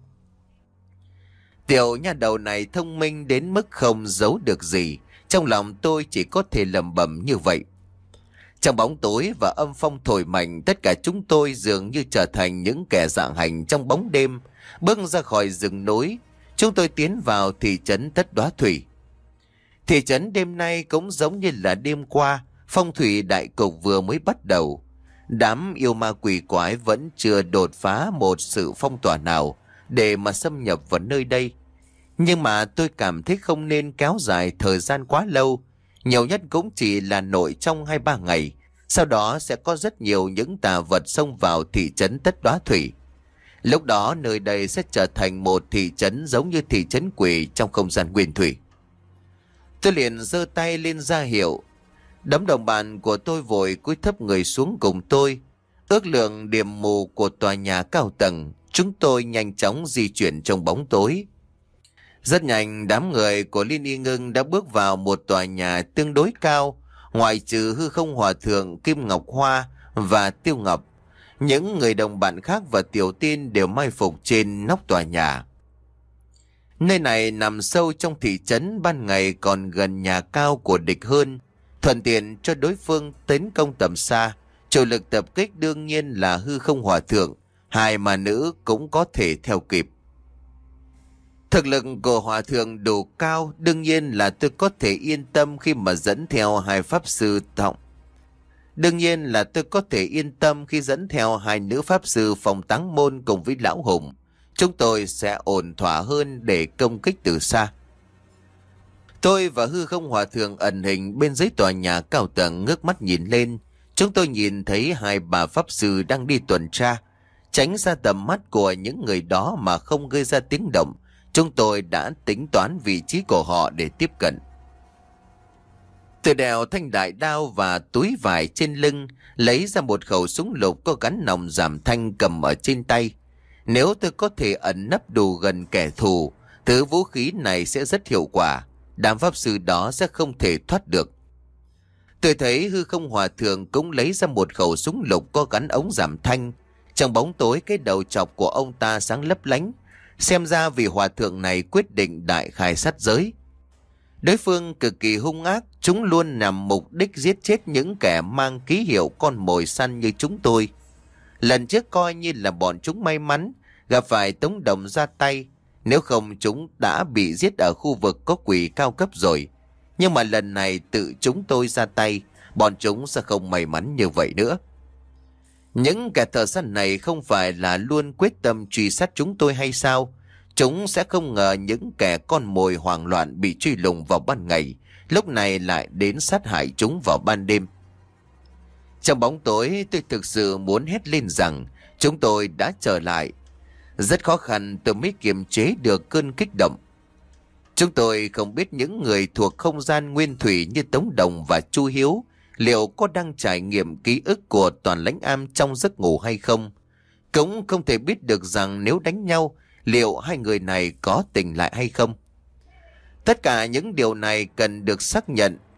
Tiểu nha đầu này thông minh đến mức không giấu được gì, trong lòng tôi chỉ có thể lẩm bẩm như vậy. Trong bóng tối và âm phong thổi mạnh, tất cả chúng tôi dường như trở thành những kẻ dạng hành trong bóng đêm, bước ra khỏi rừng núi. Chúng tôi tiến vào thị trấn Tất Đóa Thủy. Thị trấn đêm nay cũng giống như là đêm qua, phong thủy đại cục vừa mới bắt đầu. Đám yêu ma quỷ quái vẫn chưa đột phá một sự phong tỏa nào để mà xâm nhập vào nơi đây. Nhưng mà tôi cảm thấy không nên kéo dài thời gian quá lâu, nhiều nhất cũng chỉ là nội trong hai ba ngày. Sau đó sẽ có rất nhiều những tà vật xông vào thị trấn Tất Đóa Thủy. Lúc đó nơi đây sẽ trở thành một thị trấn giống như thị trấn quỷ trong không gian nguyên thủy. Tôi liền giơ tay lên ra hiệu. Đám đồng bạn của tôi vội cúi thấp người xuống cùng tôi. Ước lượng điểm mù của tòa nhà cao tầng, chúng tôi nhanh chóng di chuyển trong bóng tối. Rất nhanh, đám người của Liên Y Ngưng đã bước vào một tòa nhà tương đối cao. Ngoại trừ Hư Không Hòa Thượng, Kim Ngọc Hoa và Tiêu Ngọc, những người đồng bạn khác và Tiểu Tiên đều mai phục trên nóc tòa nhà. Nơi này nằm sâu trong thị trấn, ban ngày còn gần nhà cao của địch hơn, thuận tiện cho đối phương tấn công tầm xa. Chủ lực tập kích đương nhiên là Hư Không Hòa Thượng, hai mà nữ cũng có thể theo kịp. Thực lực của Hòa Thượng đủ cao, đương nhiên là tôi có thể yên tâm khi mà dẫn theo hai pháp sư Thọng. Đương nhiên là tôi có thể yên tâm khi dẫn theo hai nữ pháp sư Phòng Táng Môn cùng với Lão Hùng. Chúng tôi sẽ ổn thỏa hơn để công kích từ xa. Tôi và Hư Không Hòa Thượng ẩn hình bên dưới tòa nhà cao tầng, ngước mắt nhìn lên. Chúng tôi nhìn thấy hai bà pháp sư đang đi tuần tra. Tránh ra tầm mắt của những người đó mà không gây ra tiếng động, chúng tôi đã tính toán vị trí của họ để tiếp cận. Từ đèo thanh đại đao và túi vải trên lưng, lấy ra một khẩu súng lục có gắn nòng giảm thanh cầm ở trên tay. Nếu tôi có thể ẩn nấp đủ gần kẻ thù, thứ vũ khí này sẽ rất hiệu quả. Đám pháp sư đó sẽ không thể thoát được. Tôi thấy Hư Không Hòa Thượng cũng lấy ra một khẩu súng lục có gắn ống giảm thanh. Trong bóng tối, cái đầu chọc của ông ta sáng lấp lánh. Xem ra vị Hòa Thượng này quyết định đại khai sát giới. Đối phương cực kỳ hung ác, chúng luôn nhằm mục đích giết chết những kẻ mang ký hiệu con mồi săn như chúng tôi. Lần trước coi như là bọn chúng may mắn gặp phải Tống Đồng ra tay, nếu không chúng đã bị giết ở khu vực có quỷ cao cấp rồi. Nhưng mà lần này tự chúng tôi ra tay, bọn chúng sẽ không may mắn như vậy nữa. Những kẻ thợ săn này không phải là luôn quyết tâm truy sát chúng tôi hay sao? Chúng sẽ không ngờ những kẻ con mồi hoảng loạn bị truy lùng vào ban ngày, lúc này lại đến sát hại chúng vào ban đêm. Trong bóng tối, tôi thực sự muốn hét lên rằng chúng tôi đã trở lại. Rất khó khăn tôi mới kiềm chế được cơn kích động. Chúng tôi không biết những người thuộc không gian nguyên thủy như Tống Đồng và Chu Hiếu liệu có đang trải nghiệm ký ức của Toàn Lãnh Am trong giấc ngủ hay không. Cũng không thể biết được rằng nếu đánh nhau, liệu hai người này có tỉnh lại hay không. Tất cả những điều này cần được xác nhận.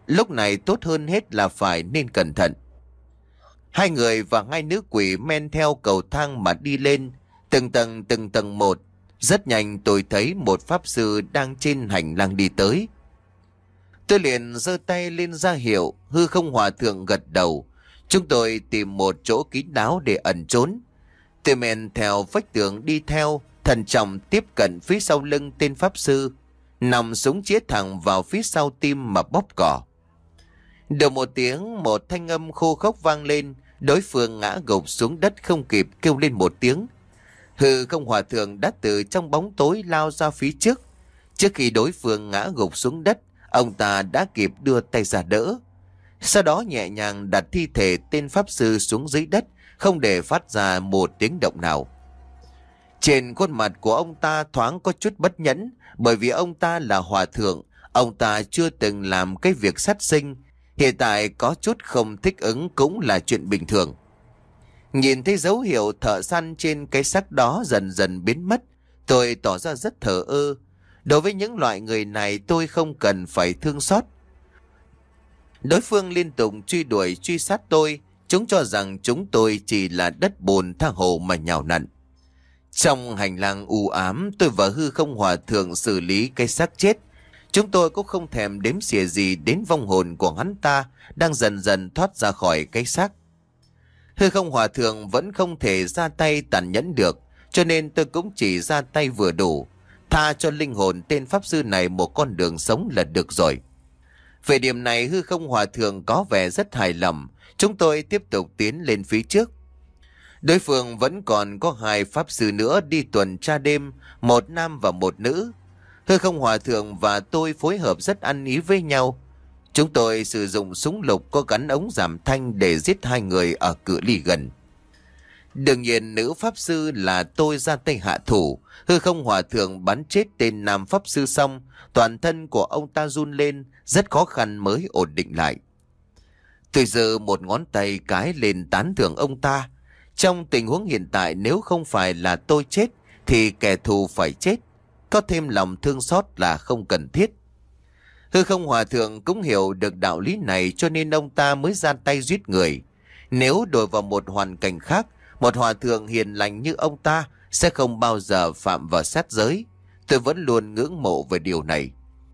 lúc này tốt hơn hết là phải nên cẩn thận. Hai người và hai nữ quỷ men theo cầu thang mà đi lên, từng tầng từng tầng một. Rất nhanh tôi thấy một pháp sư đang trên hành lang đi tới. Tôi liền giơ tay lên ra hiệu, hư không hòa thượng gật đầu. Chúng tôi tìm một chỗ kín đáo để ẩn trốn. Tôi men theo vách tường đi theo, thận trọng tiếp cận phía sau lưng tên pháp sư, nằm súng chĩa thẳng vào phía sau tim mà bóp cỏ. Được một tiếng, một thanh âm khô khốc vang lên, đối phương ngã gục xuống đất không kịp kêu lên một tiếng. Hư không hòa thượng đã từ trong bóng tối lao ra phía trước. Trước khi đối phương ngã gục xuống đất, ông ta đã kịp đưa tay ra đỡ. Sau đó nhẹ nhàng đặt thi thể tên pháp sư xuống dưới đất, không để phát ra một tiếng động nào. Trên khuôn mặt của ông ta thoáng có chút bất nhẫn, bởi vì ông ta là hòa thượng, ông ta chưa từng làm cái việc sát sinh, hiện tại có chút không thích ứng cũng là chuyện bình thường. Nhìn thấy dấu hiệu thợ săn trên cái xác đó dần dần biến mất, tôi tỏ ra rất thờ ơ. Đối với những loại người này tôi không cần phải thương xót. Đối phương liên tục truy đuổi truy sát tôi, chúng cho rằng chúng tôi chỉ là đất bùn tha hồ mà nhào nặn. Trong hành lang u ám, tôi và hư không hòa thượng xử lý cái xác chết. Chúng tôi cũng không thèm đếm xỉa gì đến vong hồn của hắn ta đang dần dần thoát ra khỏi cái xác. Hư không hòa thượng vẫn không thể ra tay tàn nhẫn được, cho nên tôi cũng chỉ ra tay vừa đủ, tha cho linh hồn tên pháp sư này một con đường sống là được rồi. Về điểm này hư không hòa thượng có vẻ rất hài lòng. Chúng tôi tiếp tục tiến lên phía trước. Đối phương vẫn còn có hai pháp sư nữa đi tuần tra đêm, một nam và một nữ. Hư không hòa thượng và tôi phối hợp rất ăn ý với nhau. Chúng tôi sử dụng súng lục có gắn ống giảm thanh để giết hai người ở cự ly gần. Đương nhiên nữ pháp sư là tôi ra tay hạ thủ. Hư không hòa thượng bắn chết tên nam pháp sư xong, toàn thân của ông ta run lên, rất khó khăn mới ổn định lại. Tôi giơ một ngón tay cái lên tán thưởng ông ta. Trong tình huống hiện tại, nếu không phải là tôi chết thì kẻ thù phải chết. Có thêm lòng thương xót là không cần thiết. Hư không hòa thượng cũng hiểu được đạo lý này, cho nên ông ta mới ra tay giết người. Nếu đổi vào một hoàn cảnh khác, một hòa thượng hiền lành như ông ta sẽ không bao giờ phạm vào sát giới. Tôi vẫn luôn ngưỡng mộ về điều này.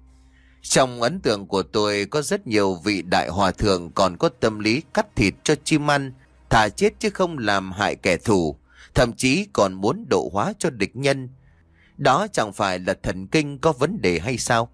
Trong ấn tượng của tôi có rất nhiều vị đại hòa thượng còn có tâm lý cắt thịt cho chim ăn, thà chết chứ không làm hại kẻ thù, thậm chí còn muốn độ hóa cho địch nhân. Đó chẳng phải là thần kinh có vấn đề hay sao?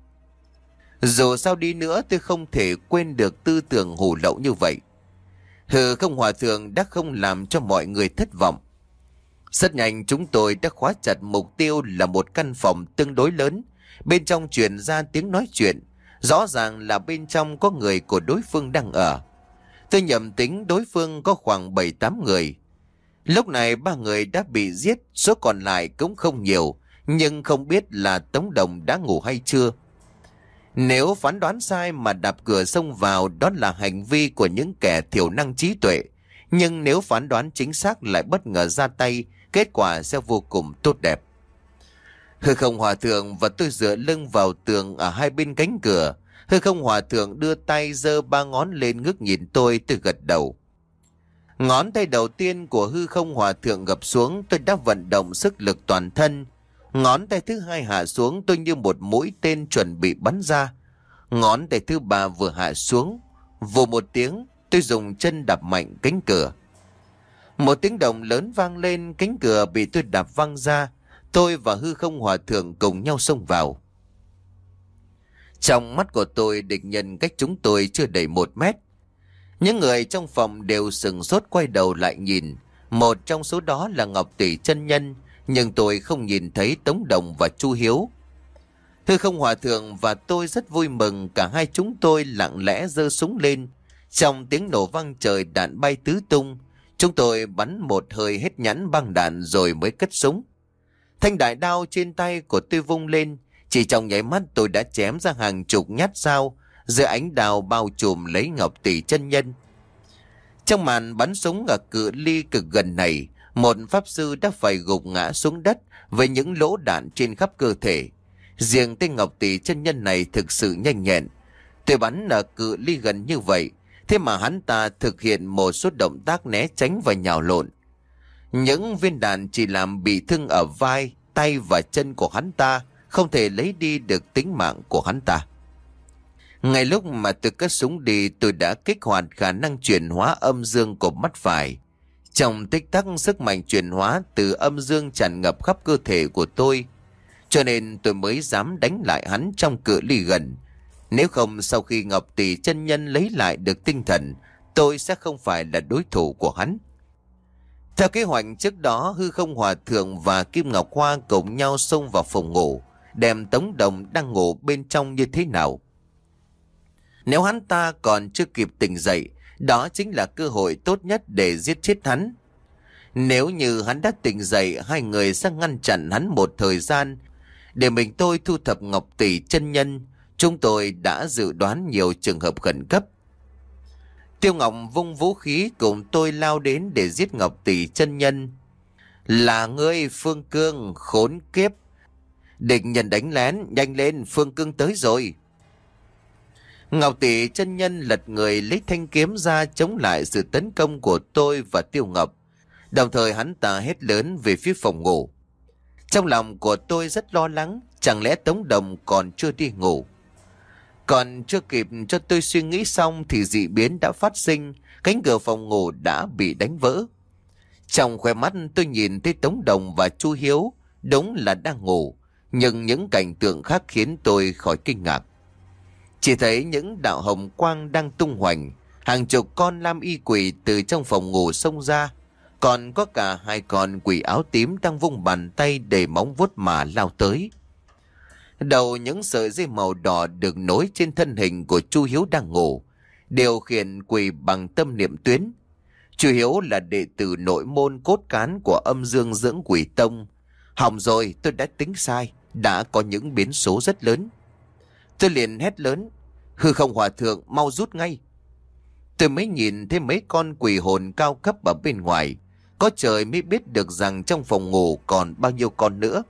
Dù sao đi nữa tôi không thể quên được tư tưởng hủ lậu như vậy. Hư không hòa thượng đã không làm cho mọi người thất vọng. Rất nhanh chúng tôi đã khóa chặt mục tiêu là một căn phòng tương đối lớn. Bên trong truyền ra tiếng nói chuyện. Rõ ràng là bên trong có người của đối phương đang ở. Tôi nhầm tính đối phương có khoảng bảy tám người. Lúc này ba người đã bị giết, số còn lại cũng không nhiều. Nhưng không biết là Tống Đồng đã ngủ hay chưa. Nếu phán đoán sai mà đạp cửa xông vào, đó là hành vi của những kẻ thiểu năng trí tuệ. Nhưng nếu phán đoán chính xác lại bất ngờ ra tay, kết quả sẽ vô cùng tốt đẹp. Hư không hòa thượng và tôi dựa lưng vào tường ở hai bên cánh cửa. Hư không hòa thượng đưa tay giơ ba ngón lên ngước nhìn tôi, tôi gật đầu. Ngón tay đầu tiên của hư không hòa thượng gập xuống, tôi đã vận động sức lực toàn thân. Ngón tay thứ hai hạ xuống, tôi như một mũi tên chuẩn bị bắn ra. Ngón tay thứ ba vừa hạ xuống, vù một tiếng, tôi dùng chân đạp mạnh cánh cửa. Một tiếng động lớn vang lên, cánh cửa bị tôi đạp văng ra. Tôi và hư không hòa thượng cùng nhau xông vào. Trong mắt của tôi, địch nhân cách chúng tôi chưa đầy một mét. Những người trong phòng đều sừng sốt quay đầu lại nhìn. Một trong số đó là Ngọc Tỷ chân nhân, nhưng tôi không nhìn thấy Tống Đồng và Chu Hiếu. Hư không hòa thượng và tôi rất vui mừng, cả hai chúng tôi lặng lẽ giơ súng lên. Trong tiếng nổ vang trời, đạn bay tứ tung. Chúng tôi bắn một hơi hết nhãn băng đạn rồi mới cất súng. Thanh đại đao trên tay của tôi vung lên, chỉ trong nháy mắt tôi đã chém ra hàng chục nhát dao, dưới ánh đao bao trùm lấy Ngọc Tỷ chân nhân. Trong màn bắn súng ở cự ly cực gần này, một pháp sư đã phải gục ngã xuống đất với những lỗ đạn trên khắp cơ thể. Riêng tên Ngọc Tỷ chân nhân này thực sự nhanh nhẹn. Tôi bắn ở cự ly gần như vậy, thế mà hắn ta thực hiện một số động tác né tránh và nhào lộn. Những viên đạn chỉ làm bị thương ở vai, tay và chân của hắn ta, không thể lấy đi được tính mạng của hắn ta. Ngay lúc mà tôi cất súng đi, tôi đã kích hoạt khả năng chuyển hóa âm dương của mắt phải. Trong tích tắc, sức mạnh chuyển hóa từ âm dương tràn ngập khắp cơ thể của tôi, cho nên tôi mới dám đánh lại hắn trong cự ly gần. Nếu không, sau khi Ngọc Tỷ chân nhân lấy lại được tinh thần, tôi sẽ không phải là đối thủ của hắn. Theo kế hoạch trước đó, Hư Không Hòa Thượng và Kim Ngọc Hoa cùng nhau xông vào phòng ngủ, đem Tống Đồng đang ngủ bên trong như thế nào. Nếu hắn ta còn chưa kịp tỉnh dậy, đó chính là cơ hội tốt nhất để giết chết hắn. Nếu như hắn đã tỉnh dậy, hai người sẽ ngăn chặn hắn một thời gian, để mình tôi thu thập Ngọc Tỷ chân nhân. Chúng tôi đã dự đoán nhiều trường hợp khẩn cấp. Tiêu Ngọc vung vũ khí cùng tôi lao đến để giết Ngọc Tỷ chân nhân. Là ngươi Phương Cương, khốn kiếp! Địch nhân đánh lén, nhanh lên, Phương Cương tới rồi. Ngọc Tỷ chân nhân lật người lấy thanh kiếm ra chống lại sự tấn công của tôi và Tiêu Ngọc. Đồng thời hắn ta hét lớn về phía phòng ngủ. Trong lòng của tôi rất lo lắng, chẳng lẽ Tống Đồng còn chưa đi ngủ. Còn chưa kịp cho tôi suy nghĩ xong thì dị biến đã phát sinh, cánh cửa phòng ngủ đã bị đánh vỡ. Trong khoe mắt tôi nhìn thấy Tống Đồng và Chu Hiếu, đúng là đang ngủ, nhưng những cảnh tượng khác khiến tôi khỏi kinh ngạc. Chỉ thấy những đạo hồng quang đang tung hoành, hàng chục con lam y quỷ từ trong phòng ngủ xông ra, còn có cả hai con quỷ áo tím đang vung bàn tay để móng vuốt mà lao tới. Đầu những sợi dây màu đỏ được nối trên thân hình của Chu Hiếu đang ngủ, điều khiển quỷ bằng tâm niệm tuyến. Chu Hiếu là đệ tử nội môn cốt cán của âm dương dưỡng quỷ tông. Hỏng rồi, tôi đã tính sai, đã có những biến số rất lớn. Tôi liền hét lớn, Hư Không Hòa Thượng mau rút ngay. Tôi mới nhìn thấy mấy con quỷ hồn cao cấp ở bên ngoài, có trời mới biết được rằng trong phòng ngủ còn bao nhiêu con nữa.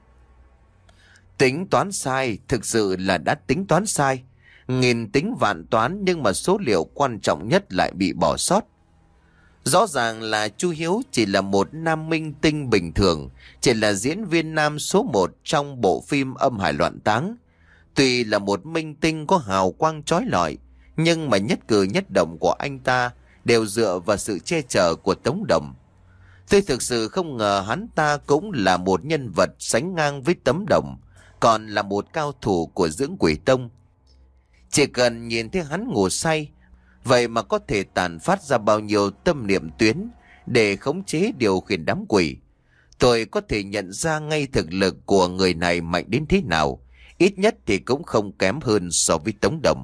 Tính toán sai, thực sự là đã tính toán sai. Nghìn tính vạn toán nhưng mà số liệu quan trọng nhất lại bị bỏ sót. Rõ ràng là Chu Hiếu chỉ là một nam minh tinh bình thường, chỉ là diễn viên nam số một trong bộ phim Âm Hải Loạn Táng. Tuy là một minh tinh có hào quang chói lọi, nhưng mà nhất cử nhất động của anh ta đều dựa vào sự che chở của Tống Đồng. Tôi thực sự không ngờ hắn ta cũng là một nhân vật sánh ngang với Tống Đồng, còn là một cao thủ của dưỡng quỷ tông. Chỉ cần nhìn thấy hắn ngủ say, vậy mà có thể tàn phát ra bao nhiêu tâm niệm tuyến để khống chế điều khiển đám quỷ. Tôi có thể nhận ra ngay thực lực của người này mạnh đến thế nào, ít nhất thì cũng không kém hơn so với Tống Đồng.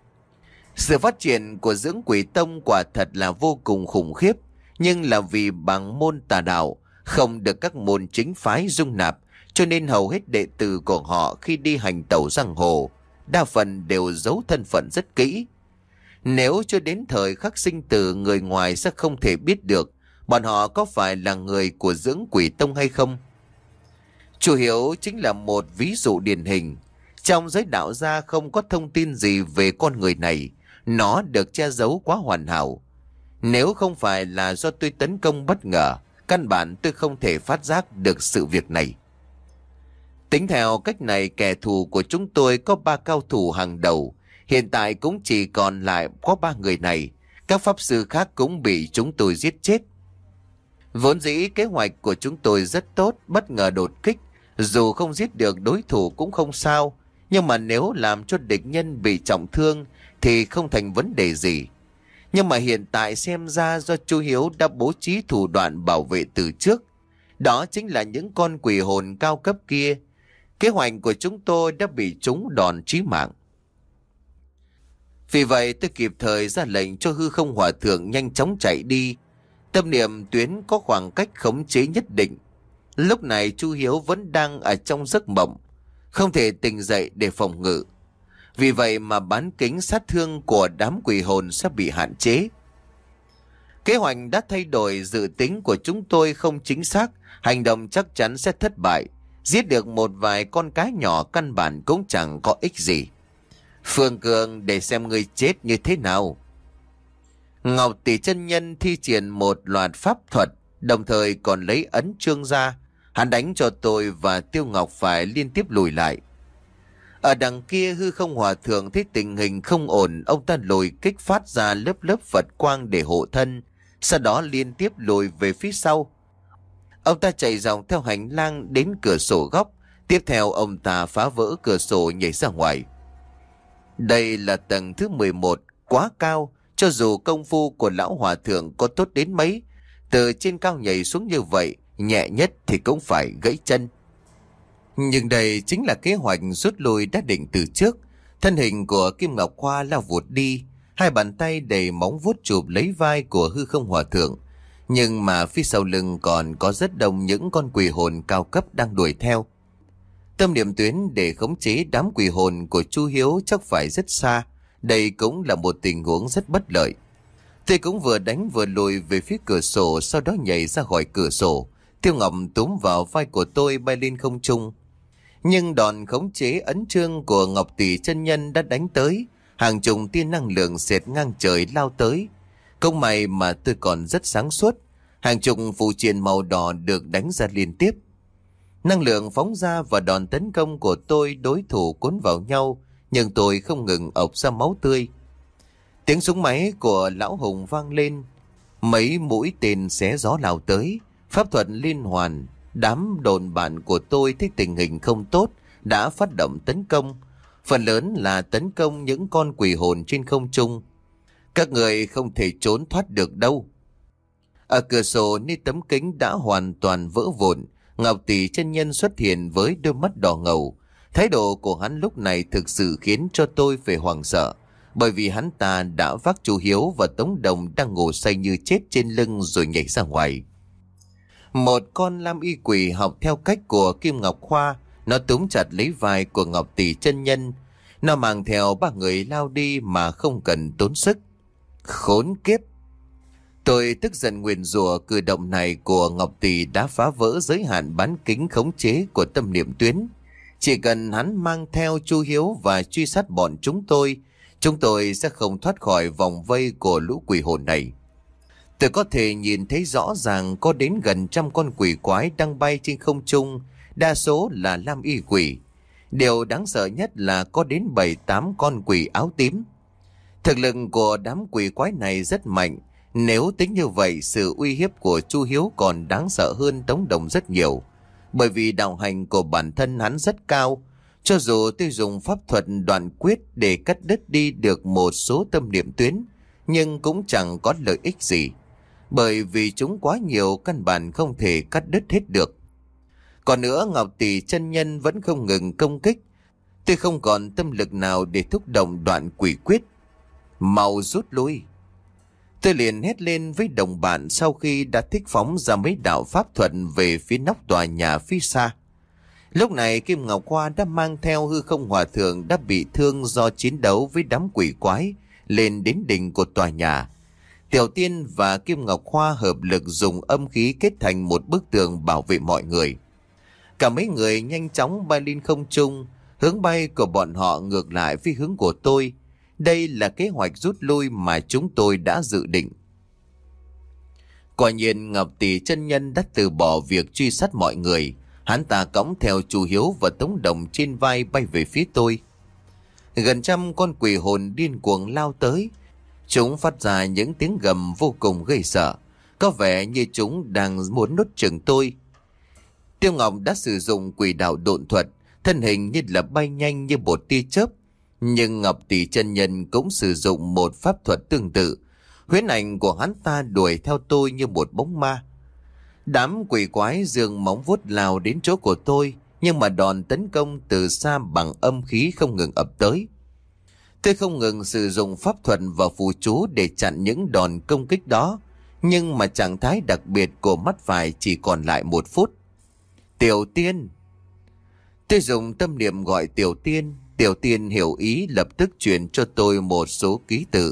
Sự phát triển của dưỡng quỷ tông quả thật là vô cùng khủng khiếp, nhưng là vì bằng môn tà đạo, không được các môn chính phái dung nạp, cho nên hầu hết đệ tử của họ khi đi hành tẩu giang hồ, đa phần đều giấu thân phận rất kỹ. Nếu cho đến thời khắc sinh tử, người ngoài sẽ không thể biết được bọn họ có phải là người của dưỡng quỷ tông hay không. Chu Hiếu chính là một ví dụ điển hình. Trong giới đạo gia không có thông tin gì về con người này, nó được che giấu quá hoàn hảo. Nếu không phải là do tôi tấn công bất ngờ, căn bản tôi không thể phát giác được sự việc này. Tính theo cách này, kẻ thù của chúng tôi có ba cao thủ hàng đầu, hiện tại cũng chỉ còn lại có ba người này, các pháp sư khác cũng bị chúng tôi giết chết. Vốn dĩ kế hoạch của chúng tôi rất tốt, bất ngờ đột kích, dù không giết được đối thủ cũng không sao, nhưng mà nếu làm cho địch nhân bị trọng thương thì không thành vấn đề gì. Nhưng mà hiện tại xem ra do Chu Hiếu đã bố trí thủ đoạn bảo vệ từ trước, đó chính là những con quỷ hồn cao cấp kia. Kế hoạch của chúng tôi đã bị trúng đòn chí mạng. Vì vậy tôi kịp thời ra lệnh cho Hư Không Hòa Thượng nhanh chóng chạy đi. Tâm niệm tuyến có khoảng cách khống chế nhất định. Lúc này Chu Hiếu vẫn đang ở trong giấc mộng, không thể tỉnh dậy để phòng ngự. Vì vậy mà bán kính sát thương của đám quỷ hồn sẽ bị hạn chế. Kế hoạch đã thay đổi, dự tính của chúng tôi không chính xác, hành động chắc chắn sẽ thất bại. Giết được một vài con cá nhỏ căn bản cũng chẳng có ích gì. Phương Cường, để xem ngươi chết như thế nào. Ngọc Tỷ chân nhân thi triển một loạt pháp thuật, đồng thời còn lấy ấn chương ra. Hắn đánh cho tôi và Tiêu Ngọc phải liên tiếp lùi lại. Ở đằng kia hư không hòa thượng thấy tình hình không ổn, ông ta lùi kích phát ra lớp lớp Phật quang để hộ thân, sau đó liên tiếp lùi về phía sau. Ông ta chạy dòng theo hành lang đến cửa sổ góc, tiếp theo ông ta phá vỡ cửa sổ nhảy ra ngoài. Đây là tầng thứ mười một, quá cao, cho dù công phu của lão hòa thượng có tốt đến mấy, từ trên cao nhảy xuống như vậy, nhẹ nhất thì cũng phải gãy chân. Nhưng đây chính là kế hoạch rút lui đã định từ trước. Thân hình của Kim Ngọc Khoa lao vụt đi, hai bàn tay đầy móng vuốt chụp lấy vai của hư không hòa thượng. Nhưng mà phía sau lưng còn có rất đông những con quỷ hồn cao cấp đang đuổi theo. Tâm niệm tuyến để khống chế đám quỷ hồn của Chu Hiếu chắc phải rất xa. Đây cũng là một tình huống rất bất lợi. Tôi cũng vừa đánh vừa lùi về phía cửa sổ, sau đó nhảy ra khỏi cửa sổ. Tiêu Ngọc túm vào vai của tôi bay lên không trung. Nhưng đòn khống chế ấn chương của Ngọc Tỷ chân nhân đã đánh tới. Hàng chục tia năng lượng xẹt ngang trời lao tới. Không may mà tôi còn rất sáng suốt. Hàng chục phù triện màu đỏ được đánh ra liên tiếp. Năng lượng phóng ra và đòn tấn công của tôi đối thủ cuốn vào nhau, nhưng tôi không ngừng ộc ra máu tươi. Tiếng súng máy của Lão Hùng vang lên. Mấy mũi tên xé gió lao tới. Pháp thuật liên hoàn. Đám đồn bạn của tôi thấy tình hình không tốt, đã phát động tấn công. Phần lớn là tấn công những con quỷ hồn trên không trung. Các người không thể trốn thoát được đâu. Ở cửa sổ nơi tấm kính đã hoàn toàn vỡ vụn, Ngọc Tỷ chân nhân xuất hiện với đôi mắt đỏ ngầu. Thái độ của hắn lúc này thực sự khiến cho tôi phải hoảng sợ, bởi vì hắn ta đã vác Chu Hiếu và Tống Đồng đang ngủ say như chết trên lưng rồi nhảy ra ngoài. Một con lam y quỷ học theo cách của Kim Ngọc Khoa, nó túm chặt lấy vai của Ngọc Tỷ chân nhân. Nó mang theo ba người lao đi mà không cần tốn sức. Khốn kiếp! Tôi tức giận nguyền rủa cử động này của Ngọc Tỷ đã phá vỡ giới hạn bán kính khống chế của tâm niệm tuyến. Chỉ cần hắn mang theo Chu Hiếu và truy sát bọn chúng tôi, chúng tôi sẽ không thoát khỏi vòng vây của lũ quỷ hồn này. Tôi có thể nhìn thấy rõ ràng có đến gần trăm con quỷ quái đang bay trên không trung, đa số là lam y quỷ. Điều đáng sợ nhất là có đến bảy tám con quỷ áo tím. Thực lực của đám quỷ quái này rất mạnh. Nếu tính như vậy, sự uy hiếp của Chu Hiếu còn đáng sợ hơn Tống Đồng rất nhiều. Bởi vì đạo hành của bản thân hắn rất cao. Cho dù tôi dùng pháp thuật đoạn quyết để cắt đứt đi được một số tâm niệm tuyến, nhưng cũng chẳng có lợi ích gì. Bởi vì chúng quá nhiều, căn bản không thể cắt đứt hết được. Còn nữa, Ngọc Tỷ chân nhân vẫn không ngừng công kích. Tôi không còn tâm lực nào để thúc động đoạn quỷ quyết. Mau rút lui! Tôi liền hét lên với đồng bạn sau khi đã thích phóng ra mấy đạo pháp thuật về phía nóc tòa nhà phía xa. Lúc này Kim Ngọc Khoa đã mang theo hư không hòa thượng đã bị thương do chiến đấu với đám quỷ quái lên đến đỉnh của tòa nhà. Tiểu Tiên và Kim Ngọc Khoa hợp lực dùng âm khí kết thành một bức tường bảo vệ mọi người. Cả mấy người nhanh chóng bay lên không trung, hướng bay của bọn họ ngược lại với hướng của tôi. Đây là kế hoạch rút lui mà chúng tôi đã dự định. Quả nhiên Ngọc Tỷ chân nhân đã từ bỏ việc truy sát mọi người. Hắn ta cõng theo Chu Hiếu và Tống Đồng trên vai bay về phía tôi. Gần trăm con quỷ hồn điên cuồng lao tới. Chúng phát ra những tiếng gầm vô cùng gây sợ. Có vẻ như chúng đang muốn nuốt chửng tôi. Tiêu Ngọc đã sử dụng quỷ đạo độn thuật, thân hình như là bay nhanh như một tia chớp. Nhưng Ngọc Tỷ chân nhân cũng sử dụng một pháp thuật tương tự. Huyễn ảnh của hắn ta đuổi theo tôi như một bóng ma. Đám quỷ quái giương móng vuốt lao đến chỗ của tôi, nhưng mà đòn tấn công từ xa bằng âm khí không ngừng ập tới. Tôi không ngừng sử dụng pháp thuật và phù chú để chặn những đòn công kích đó, nhưng mà trạng thái đặc biệt của mắt phải chỉ còn lại một phút. Tiểu Tiên! Tôi dùng tâm niệm gọi Tiểu Tiên. Tiểu Tiên hiểu ý lập tức truyền cho tôi một số ký tự.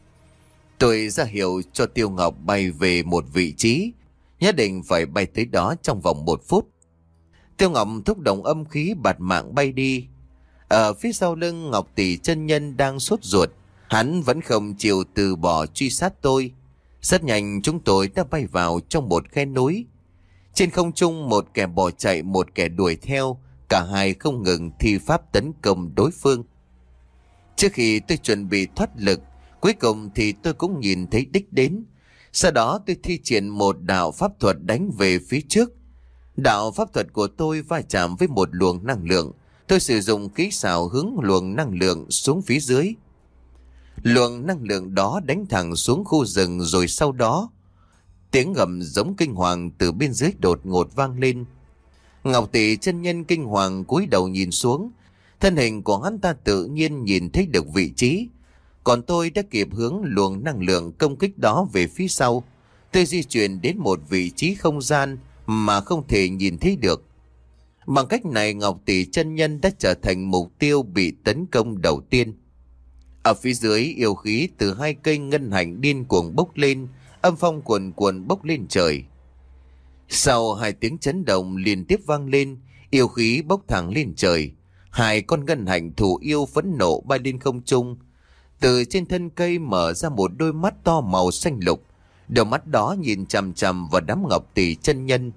Tôi ra hiệu cho Tiêu Ngọc bay về một vị trí, nhất định phải bay tới đó trong vòng một phút. Tiêu Ngọc thúc động âm khí bạt mạng bay đi. Ở phía sau lưng Ngọc Tỷ chân nhân đang sốt ruột. Hắn vẫn không chịu từ bỏ truy sát tôi. Rất nhanh chúng tôi đã bay vào trong một khe núi. Trên không trung một kẻ bỏ chạy, một kẻ đuổi theo. Cả hai không ngừng thi pháp tấn công đối phương. Trước khi tôi chuẩn bị thoát lực, cuối cùng thì tôi cũng nhìn thấy đích đến. Sau đó tôi thi triển một đạo pháp thuật đánh về phía trước. Đạo pháp thuật của tôi va chạm với một luồng năng lượng. Tôi sử dụng kỹ xảo hướng luồng năng lượng xuống phía dưới. Luồng năng lượng đó đánh thẳng xuống khu rừng, rồi sau đó tiếng gầm giống kinh hoàng từ bên dưới đột ngột vang lên. Ngọc Tỷ chân nhân kinh hoàng cúi đầu nhìn xuống. Thân hình của hắn ta tự nhiên nhìn thấy được vị trí. Còn tôi đã kịp hướng luồng năng lượng công kích đó về phía sau. Tôi di chuyển đến một vị trí không gian mà không thể nhìn thấy được. Bằng cách này Ngọc Tỷ chân nhân đã trở thành mục tiêu bị tấn công đầu tiên. Ở phía dưới, yêu khí từ hai cây ngân hành điên cuồng bốc lên, âm phong cuồn cuộn bốc lên trời. Sau hai tiếng chấn động liên tiếp vang lên, yêu khí bốc thẳng lên trời. Hai con ngân hành thủ yêu phẫn nộ bay lên không trung. Từ trên thân cây mở ra một đôi mắt to màu xanh lục. Đôi mắt đó nhìn chằm chằm vào đám Ngọc Tỷ chân nhân.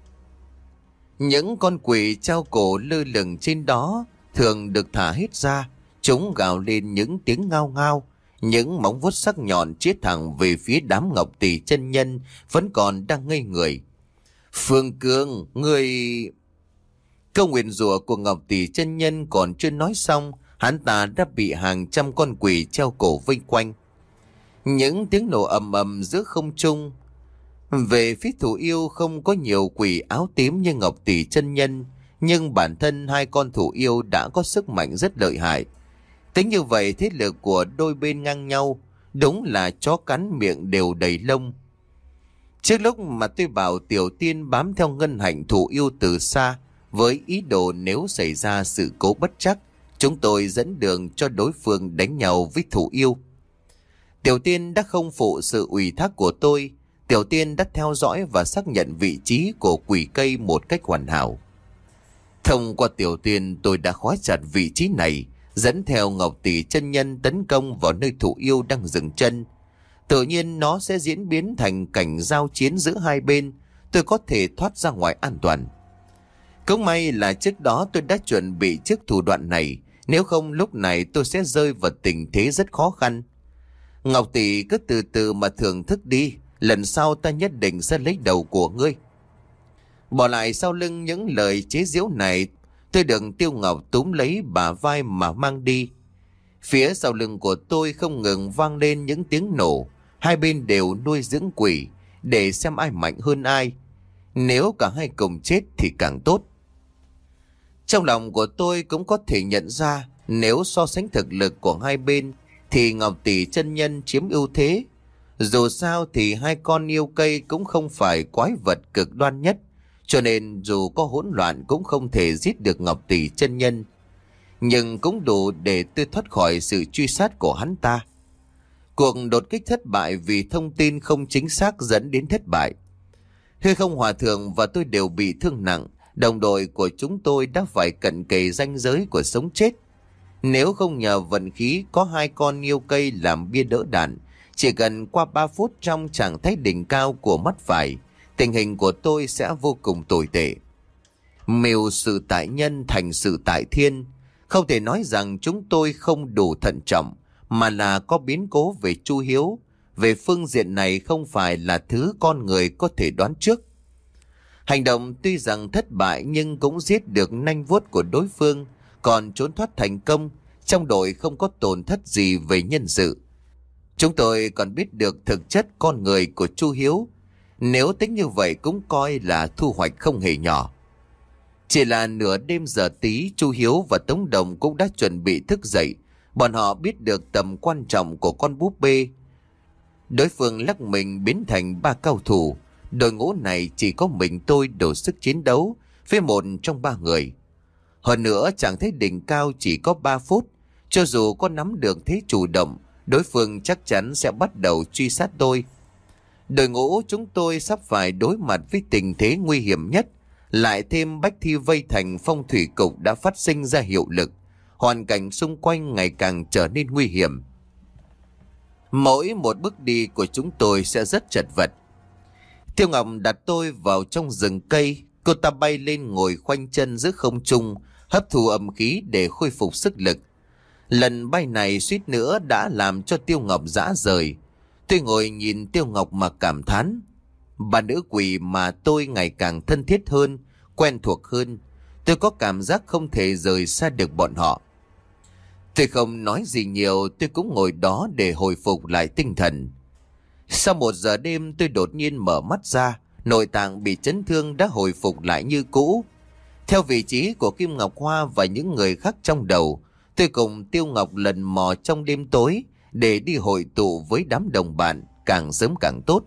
Những con quỷ treo cổ lơ lửng trên đó thường được thả hết ra. Chúng gào lên những tiếng ngao ngao. Những móng vuốt sắc nhọn chĩa thẳng về phía đám Ngọc Tỷ chân nhân vẫn còn đang ngây người. Phương Cương, người... Câu nguyền rủa của Ngọc Tỷ chân nhân còn chưa nói xong, hắn ta đã bị hàng trăm con quỷ treo cổ vây quanh. Những tiếng nổ ầm ầm giữa không trung. Về phía thủ yêu không có nhiều quỷ áo tím như Ngọc Tỷ chân nhân, nhưng bản thân hai con thủ yêu đã có sức mạnh rất lợi hại. Tính như vậy thế lực của đôi bên ngang nhau, đúng là chó cắn miệng đều đầy lông. Trước lúc mà tôi bảo Tiểu Tiên bám theo ngân hạnh thủ yêu từ xa, với ý đồ nếu xảy ra sự cố bất trắc, chúng tôi dẫn đường cho đối phương đánh nhau với thủ yêu. Tiểu Tiên đã không phụ sự ủy thác của tôi. Tiểu Tiên đã theo dõi và xác nhận vị trí của quỷ cây một cách hoàn hảo. Thông qua Tiểu Tiên, tôi đã khóa chặt vị trí này, dẫn theo Ngọc Tỷ chân nhân tấn công vào nơi thủ yêu đang dừng chân. Tự nhiên nó sẽ diễn biến thành cảnh giao chiến giữa hai bên. Tôi có thể thoát ra ngoài an toàn. Cũng may là trước đó tôi đã chuẩn bị trước thủ đoạn này. Nếu không lúc này tôi sẽ rơi vào tình thế rất khó khăn. Ngọc Tỷ cứ từ từ mà thưởng thức đi. Lần sau ta nhất định sẽ lấy đầu của ngươi. Bỏ lại sau lưng những lời chế giễu này, tôi được Tiêu Ngọc túm lấy bả vai mà mang đi. Phía sau lưng của tôi không ngừng vang lên những tiếng nổ. Hai bên đều nuôi dưỡng quỷ để xem ai mạnh hơn ai. Nếu cả hai cùng chết thì càng tốt. Trong lòng của tôi cũng có thể nhận ra, nếu so sánh thực lực của hai bên thì Ngọc Tỷ chân nhân chiếm ưu thế. Dù sao thì hai con yêu cây cũng không phải quái vật cực đoan nhất, cho nên dù có hỗn loạn cũng không thể giết được Ngọc Tỷ chân nhân. Nhưng cũng đủ để tôi thoát khỏi sự truy sát của hắn ta. Cuộc đột kích thất bại vì thông tin không chính xác dẫn đến thất bại. Hư Không Hòa Thượng và tôi đều bị thương nặng. Đồng đội của chúng tôi đã phải cận kề ranh giới của sống chết. Nếu không nhờ vận khí có hai con yêu cây làm bia đỡ đạn, chỉ cần qua ba phút trong trạng thái đỉnh cao của mắt phải, tình hình của tôi sẽ vô cùng tồi tệ. Mưu sự tại nhân thành sự tại thiên. Không thể nói rằng chúng tôi không đủ thận trọng, mà là có biến cố về Chu Hiếu. Về phương diện này không phải là thứ con người có thể đoán trước. Hành động tuy rằng thất bại nhưng cũng giết được nanh vuốt của đối phương, còn trốn thoát thành công. Trong đội không có tổn thất gì về nhân sự. Chúng tôi còn biết được thực chất con người của Chu Hiếu. Nếu tính như vậy cũng coi là thu hoạch không hề nhỏ. Chỉ là nửa đêm giờ tí, Chu Hiếu và Tống Đồng cũng đã chuẩn bị thức dậy. Bọn họ biết được tầm quan trọng của con búp bê. Đối phương lắc mình biến thành ba cao thủ. Đội ngũ này chỉ có mình tôi đủ sức chiến đấu với một trong ba người. Hơn nữa chẳng thấy đỉnh cao chỉ có ba phút. Cho dù có nắm được thế chủ động, đối phương chắc chắn sẽ bắt đầu truy sát tôi. Đội ngũ chúng tôi sắp phải đối mặt với tình thế nguy hiểm nhất. Lại thêm Bách Thi vây thành phong thủy cục đã phát sinh ra hiệu lực. hoàn cảnh xung quanh ngày càng trở nên nguy hiểm. Mỗi một bước đi của chúng tôi sẽ rất chật vật. Tiêu Ngọc đặt tôi vào trong rừng cây, cô ta bay lên ngồi khoanh chân giữa không trung, hấp thụ âm khí để khôi phục sức lực. Lần bay này suýt nữa đã làm cho Tiêu Ngọc rã rời. Tôi ngồi nhìn Tiêu Ngọc mà cảm thán. Bà nữ quỷ mà tôi ngày càng thân thiết hơn, quen thuộc hơn. Tôi có cảm giác không thể rời xa được bọn họ. Tôi không nói gì nhiều, tôi cũng ngồi đó để hồi phục lại tinh thần. Sau một giờ đêm tôi đột nhiên mở mắt ra, nội tạng bị chấn thương đã hồi phục lại như cũ. Theo vị trí của Kim Ngọc Hoa và những người khác trong đầu, tôi cùng Tiêu Ngọc lần mò trong đêm tối để đi hội tụ với đám đồng bạn, càng sớm càng tốt.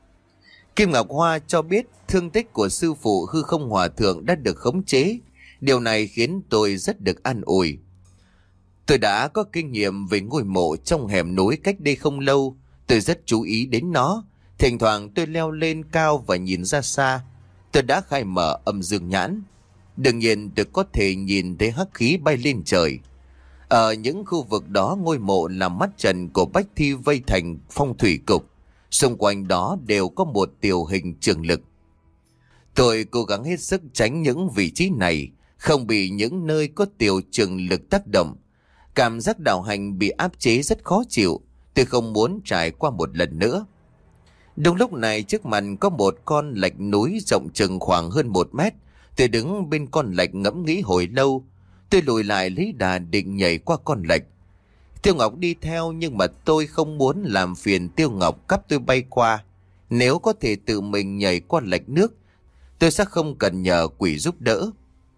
Kim Ngọc Hoa cho biết thương tích của sư phụ Hư Không Hòa Thượng đã được khống chế. Điều này khiến tôi rất được an ủi. Tôi đã có kinh nghiệm về ngôi mộ trong hẻm núi cách đây không lâu. Tôi rất chú ý đến nó. Thỉnh thoảng tôi leo lên cao và nhìn ra xa. Tôi đã khai mở âm dương nhãn. Đương nhiên tôi có thể nhìn thấy hắc khí bay lên trời. Ở những khu vực đó ngôi mộ là mắt trần của Bách Thi vây thành phong thủy cục. Xung quanh đó đều có một tiểu hình trường lực. Tôi cố gắng hết sức tránh những vị trí này, không bị những nơi có tiểu trường lực tác động. Cảm giác đạo hành bị áp chế rất khó chịu. Tôi không muốn trải qua một lần nữa. Đúng lúc này trước mặt có một con lạch núi rộng chừng khoảng hơn một mét. Tôi đứng bên con lạch ngẫm nghĩ hồi lâu. Tôi lùi lại lấy đà định nhảy qua con lạch. Tiêu Ngọc đi theo nhưng mà tôi không muốn làm phiền Tiêu Ngọc cắp tôi bay qua. Nếu có thể tự mình nhảy qua lạch nước, tôi sẽ không cần nhờ quỷ giúp đỡ.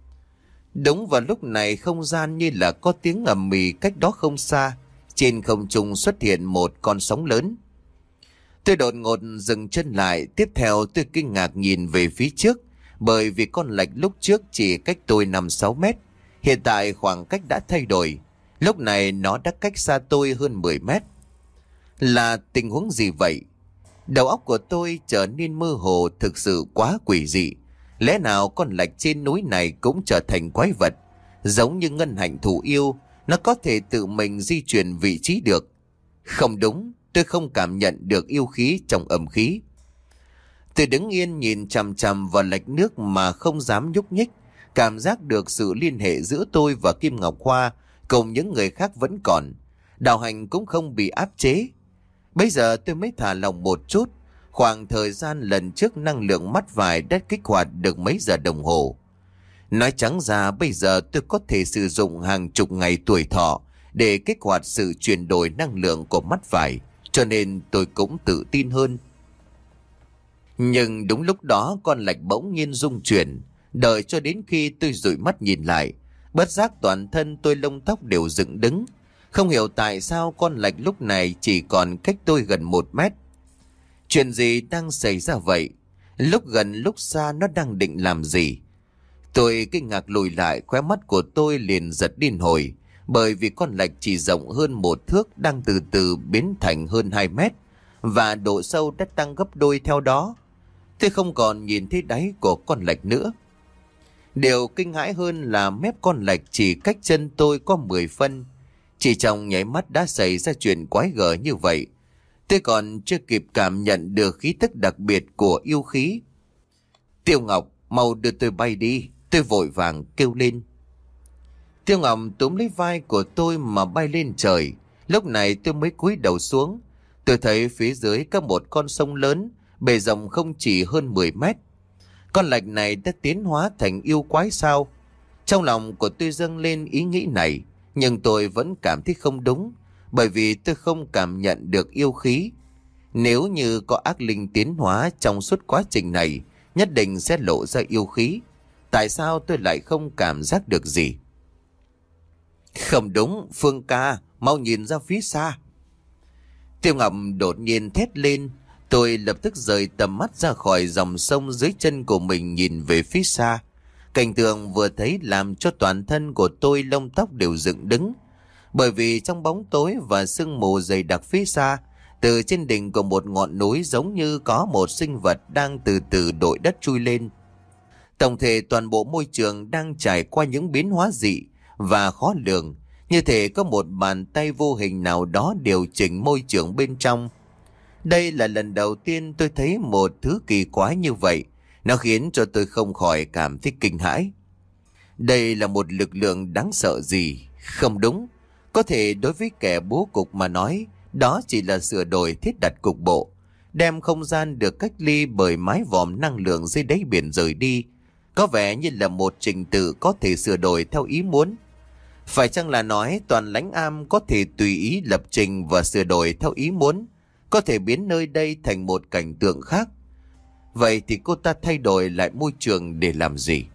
Đúng vào lúc này không gian như là có tiếng ầm ĩ cách đó không xa. Trên không trung xuất hiện một con sóng lớn. Tôi đột ngột dừng chân lại. Tiếp theo tôi kinh ngạc nhìn về phía trước. Bởi vì con lạch lúc trước chỉ cách tôi năm sáu mét. Hiện tại khoảng cách đã thay đổi. Lúc này nó đã cách xa tôi hơn mười mét. Là tình huống gì vậy? Đầu óc của tôi trở nên mơ hồ, thực sự quá quỷ dị. Lẽ nào con lạch trên núi này cũng trở thành quái vật? Giống như ngân hạnh thủ yêu, nó có thể tự mình di chuyển vị trí được. Không đúng, tôi không cảm nhận được yêu khí trong âm khí. Tôi đứng yên nhìn chằm chằm vào lạch nước mà không dám nhúc nhích. Cảm giác được sự liên hệ giữa tôi và Kim Ngọc Hoa cùng những người khác vẫn còn. Đạo hành cũng không bị áp chế. Bây giờ tôi mới thả lòng một chút. Khoảng thời gian lần trước năng lượng mắt vải đã kích hoạt được mấy giờ đồng hồ. Nói trắng ra bây giờ tôi có thể sử dụng hàng chục ngày tuổi thọ để kích hoạt sự chuyển đổi năng lượng của mắt vải, cho nên tôi cũng tự tin hơn. Nhưng đúng lúc đó con lạch bỗng nhiên rung chuyển. Đợi cho đến khi tôi dụi mắt nhìn lại, bất giác toàn thân tôi lông tóc đều dựng đứng. Không hiểu tại sao con lạch lúc này chỉ còn cách tôi gần một mét. Chuyện gì đang xảy ra vậy? Lúc gần lúc xa nó đang định làm gì? Tôi kinh ngạc lùi lại, khóe mắt của tôi liền giật điên hồi. Bởi vì con lạch chỉ rộng hơn một thước đang từ từ biến thành hơn hai mét. Và độ sâu đã tăng gấp đôi theo đó. Tôi không còn nhìn thấy đáy của con lạch nữa. Điều kinh hãi hơn là mép con lạch chỉ cách chân tôi có mười phân. Chỉ trong nháy mắt đã xảy ra chuyện quái gở như vậy. Tôi còn chưa kịp cảm nhận được khí tức đặc biệt của yêu khí. Tiêu Ngọc, mau đưa tôi bay đi. Tôi vội vàng kêu lên. Tiêu Ngọc túm lấy vai của tôi mà bay lên trời. Lúc này tôi mới cúi đầu xuống. Tôi thấy phía dưới có một con sông lớn, bề rộng không chỉ hơn mười mét. Con lạch này đã tiến hóa thành yêu quái sao? Trong lòng của tôi dâng lên ý nghĩ này, nhưng tôi vẫn cảm thấy không đúng, bởi vì tôi không cảm nhận được yêu khí. Nếu như có ác linh tiến hóa trong suốt quá trình này, nhất định sẽ lộ ra yêu khí. Tại sao tôi lại không cảm giác được gì? Không đúng, Phương ca, mau nhìn ra phía xa. Tiêu Ngọc đột nhiên thét lên. Tôi lập tức rời tầm mắt ra khỏi dòng sông dưới chân của mình, nhìn về phía xa. Cảnh tượng vừa thấy làm cho toàn thân của tôi lông tóc đều dựng đứng. Bởi vì trong bóng tối và sương mù dày đặc phía xa, từ trên đỉnh của một ngọn núi giống như có một sinh vật đang từ từ đội đất chui lên. Tổng thể toàn bộ môi trường đang trải qua những biến hóa dị và khó lường, Như thể có một bàn tay vô hình nào đó điều chỉnh môi trường bên trong. Đây là lần đầu tiên tôi thấy một thứ kỳ quái như vậy. Nó khiến cho tôi không khỏi cảm thấy kinh hãi. Đây là một lực lượng đáng sợ gì? Không đúng. Có thể đối với kẻ bố cục mà nói, đó chỉ là sửa đổi thiết đặt cục bộ, đem không gian được cách ly bởi mái vòm năng lượng dưới đáy biển rời đi. Có vẻ như là một trình tự có thể sửa đổi theo ý muốn. Phải chăng là nói Toàn Lãnh Am có thể tùy ý lập trình và sửa đổi theo ý muốn, có thể biến nơi đây thành một cảnh tượng khác? Vậy thì cô ta thay đổi lại môi trường để làm gì?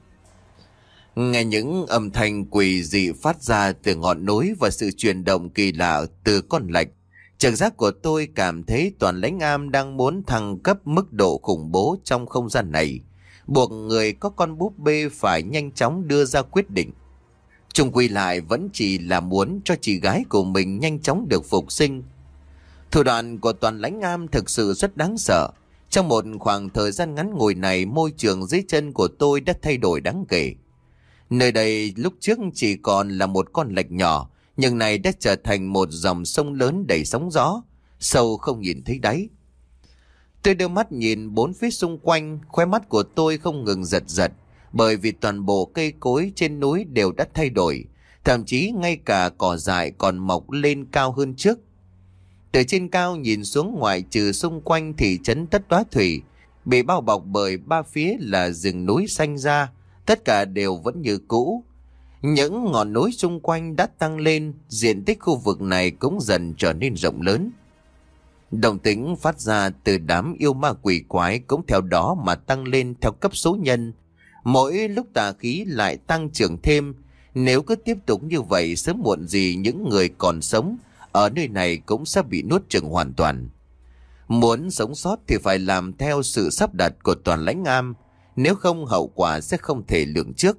Nghe những âm thanh quỷ dị phát ra từ ngọn núi và sự chuyển động kỳ lạ từ con lạch, trực giác của tôi cảm thấy Toàn Lãnh Am đang muốn thăng cấp mức độ khủng bố trong không gian này, buộc người có con búp bê phải nhanh chóng đưa ra quyết định. Chung quy lại vẫn chỉ là muốn cho chị gái của mình nhanh chóng được phục sinh. Thủ đoạn của Toàn Lãnh Am thực sự rất đáng sợ. Trong một khoảng thời gian ngắn ngủi này, môi trường dưới chân của tôi đã thay đổi đáng kể. Nơi đây lúc trước chỉ còn là một con lạch nhỏ, nhưng này đã trở thành một dòng sông lớn đầy sóng gió, sâu không nhìn thấy đáy. Tôi đưa mắt nhìn bốn phía xung quanh, khóe mắt của tôi không ngừng giật giật, bởi vì toàn bộ cây cối trên núi đều đã thay đổi, thậm chí ngay cả cỏ dại còn mọc lên cao hơn trước. Từ trên cao nhìn xuống, ngoại trừ xung quanh thị trấn Tất Đoá Thủy bị bao bọc bởi ba phía là rừng núi xanh ra, tất cả đều vẫn như cũ. Những ngọn núi xung quanh đã tăng lên, diện tích khu vực này cũng dần trở nên rộng lớn. Động tĩnh phát ra từ đám yêu ma quỷ quái cũng theo đó mà tăng lên theo cấp số nhân. Mỗi lúc tà khí lại tăng trưởng thêm. Nếu cứ tiếp tục như vậy, sớm muộn gì những người còn sống ở nơi này cũng sẽ bị nuốt chửng hoàn toàn. Muốn sống sót thì phải làm theo sự sắp đặt của Toàn Lãnh Am, nếu không hậu quả sẽ không thể lường trước.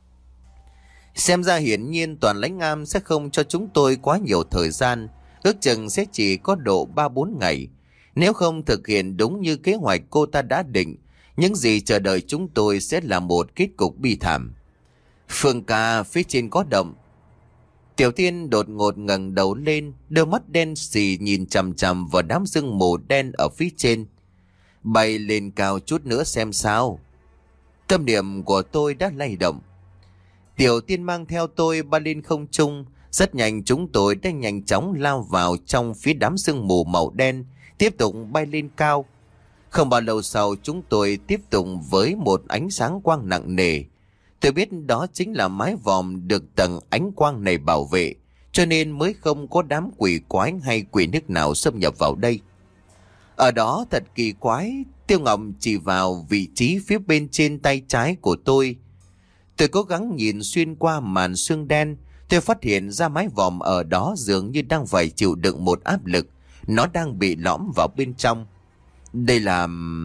Xem ra hiển nhiên Toàn Lãnh Am sẽ không cho chúng tôi quá nhiều thời gian, ước chừng sẽ chỉ có độ ba bốn ngày. Nếu không thực hiện đúng như kế hoạch cô ta đã định, những gì chờ đợi chúng tôi sẽ là một kết cục bi thảm. Phương ca, phía trên có động. Tiểu Tiên đột ngột ngẩng đầu lên, đôi mắt đen xì nhìn chằm chằm vào đám sương mù đen ở phía trên. Bay lên cao chút nữa xem sao. Tâm niệm của tôi đã lay động. Tiểu Tiên mang theo tôi bay lên không trung. Rất nhanh chúng tôi đã nhanh chóng lao vào trong phía đám sương mù màu đen, tiếp tục bay lên cao. Không bao lâu sau, chúng tôi tiếp tục với một ánh sáng quang nặng nề. Tôi biết đó chính là mái vòm được tầng ánh quang này bảo vệ, cho nên mới không có đám quỷ quái hay quỷ nước nào xâm nhập vào đây. Ở đó thật kỳ quái, Tiêu Ngọc chỉ vào vị trí phía bên trên tay trái của tôi. Tôi cố gắng nhìn xuyên qua màn sương đen, tôi phát hiện ra mái vòm ở đó dường như đang phải chịu đựng một áp lực, nó đang bị lõm vào bên trong. Đây là...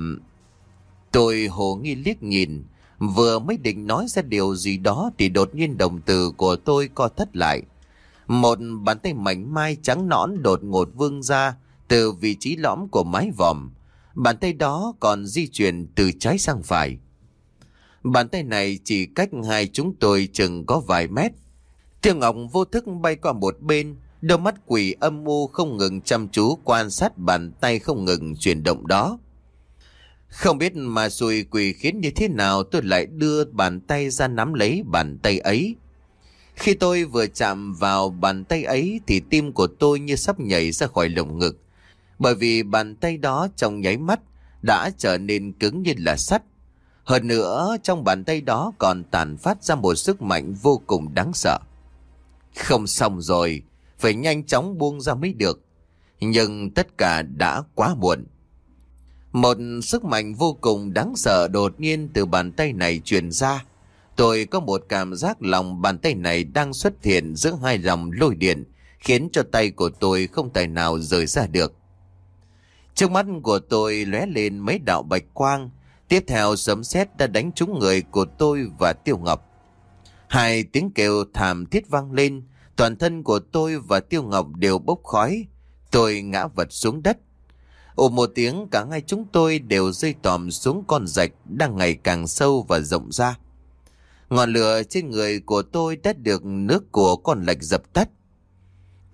Tôi hồ nghi liếc nhìn, vừa mới định nói ra điều gì đó thì đột nhiên đồng tử của tôi co thắt lại. Một bàn tay mảnh mai trắng nõn đột ngột vươn ra từ vị trí lõm của mái vòm. Bàn tay đó còn di chuyển từ trái sang phải. Bàn tay này chỉ cách hai chúng tôi chừng có vài mét. Tiêu Ngọc vô thức bay qua một bên, đôi mắt quỷ âm u không ngừng chăm chú quan sát bàn tay không ngừng chuyển động đó. Không biết mà xui quỷ khiến như thế nào, tôi lại đưa bàn tay ra nắm lấy bàn tay ấy. Khi tôi vừa chạm vào bàn tay ấy thì tim của tôi như sắp nhảy ra khỏi lồng ngực, bởi vì bàn tay đó trong nháy mắt đã trở nên cứng như là sắt. Hơn nữa, trong bàn tay đó còn tản phát ra một sức mạnh vô cùng đáng sợ. Không xong rồi, phải nhanh chóng buông ra mới được. Nhưng tất cả đã quá muộn. Một sức mạnh vô cùng đáng sợ đột nhiên từ bàn tay này truyền ra. Tôi có một cảm giác lòng bàn tay này đang xuất hiện giữa hai dòng lôi điện, khiến cho tay của tôi không tài nào rời ra được. Trước mắt của tôi lóe lên mấy đạo bạch quang, tiếp theo sấm sét đã đánh trúng người của tôi và Tiêu Ngọc. Hai tiếng kêu thảm thiết vang lên, toàn thân của tôi và Tiêu Ngọc đều bốc khói. Tôi ngã vật xuống đất. Ồ một tiếng, cả hai chúng tôi đều rơi tòm xuống con rạch đang ngày càng sâu và rộng ra. Ngọn lửa trên người của tôi đã được nước của con lạch dập tắt.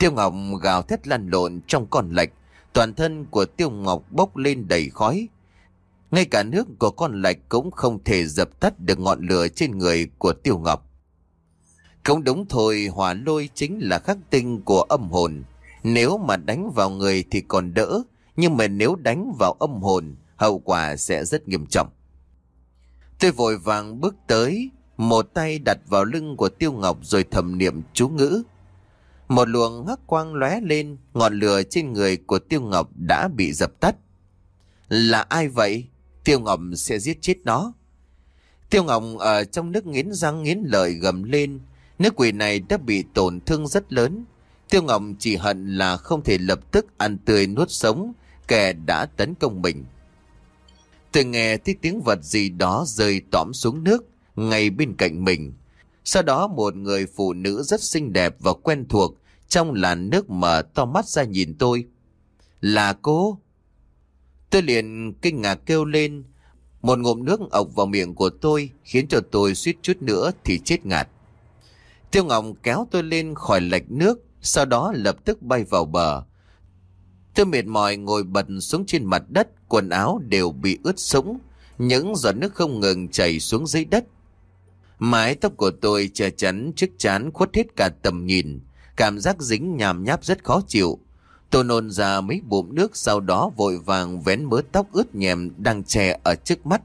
Tiêu Ngọc gào thét lăn lộn trong con lạch, toàn thân của Tiêu Ngọc bốc lên đầy khói. Ngay cả nước của con lạch cũng không thể dập tắt được ngọn lửa trên người của Tiêu Ngọc. Cũng đúng thôi, hỏa lôi chính là khắc tinh của âm hồn. Nếu mà đánh vào người thì còn đỡ, nhưng mà nếu đánh vào âm hồn, hậu quả sẽ rất nghiêm trọng. Tôi vội vàng bước tới, một tay đặt vào lưng của Tiêu Ngọc rồi thầm niệm chú ngữ. Một luồng hắc quang lóe lên, ngọn lửa trên người của Tiêu Ngọc đã bị dập tắt. Là ai vậy? Tiêu Ngọc sẽ giết chết nó. Tiêu Ngọc ở trong nước nghiến răng nghiến lợi gầm lên. Nước quỷ này đã bị tổn thương rất lớn. Tiêu Ngọc chỉ hận là không thể lập tức ăn tươi nuốt sống kẻ đã tấn công mình. Tôi nghe thấy tiếng vật gì đó rơi tõm xuống nước ngay bên cạnh mình. Sau đó một người phụ nữ rất xinh đẹp và quen thuộc trong làn nước mở to mắt ra nhìn tôi. Là cô? Tôi liền kinh ngạc kêu lên. Một ngụm nước ộc vào miệng của tôi khiến cho tôi suýt chút nữa thì chết ngạt. Tiêu Ngọc kéo tôi lên khỏi lạch nước, sau đó lập tức bay vào bờ. Tôi mệt mỏi ngồi bật xuống trên mặt đất, quần áo đều bị ướt sũng, những giọt nước không ngừng chảy xuống dưới đất. Mái tóc của tôi che chắn chiếc trán khuất hết cả tầm nhìn, cảm giác dính nhàm nháp rất khó chịu. Tôi nôn ra mấy bụng nước, sau đó vội vàng vén mớ tóc ướt nhèm đang che ở trước mắt.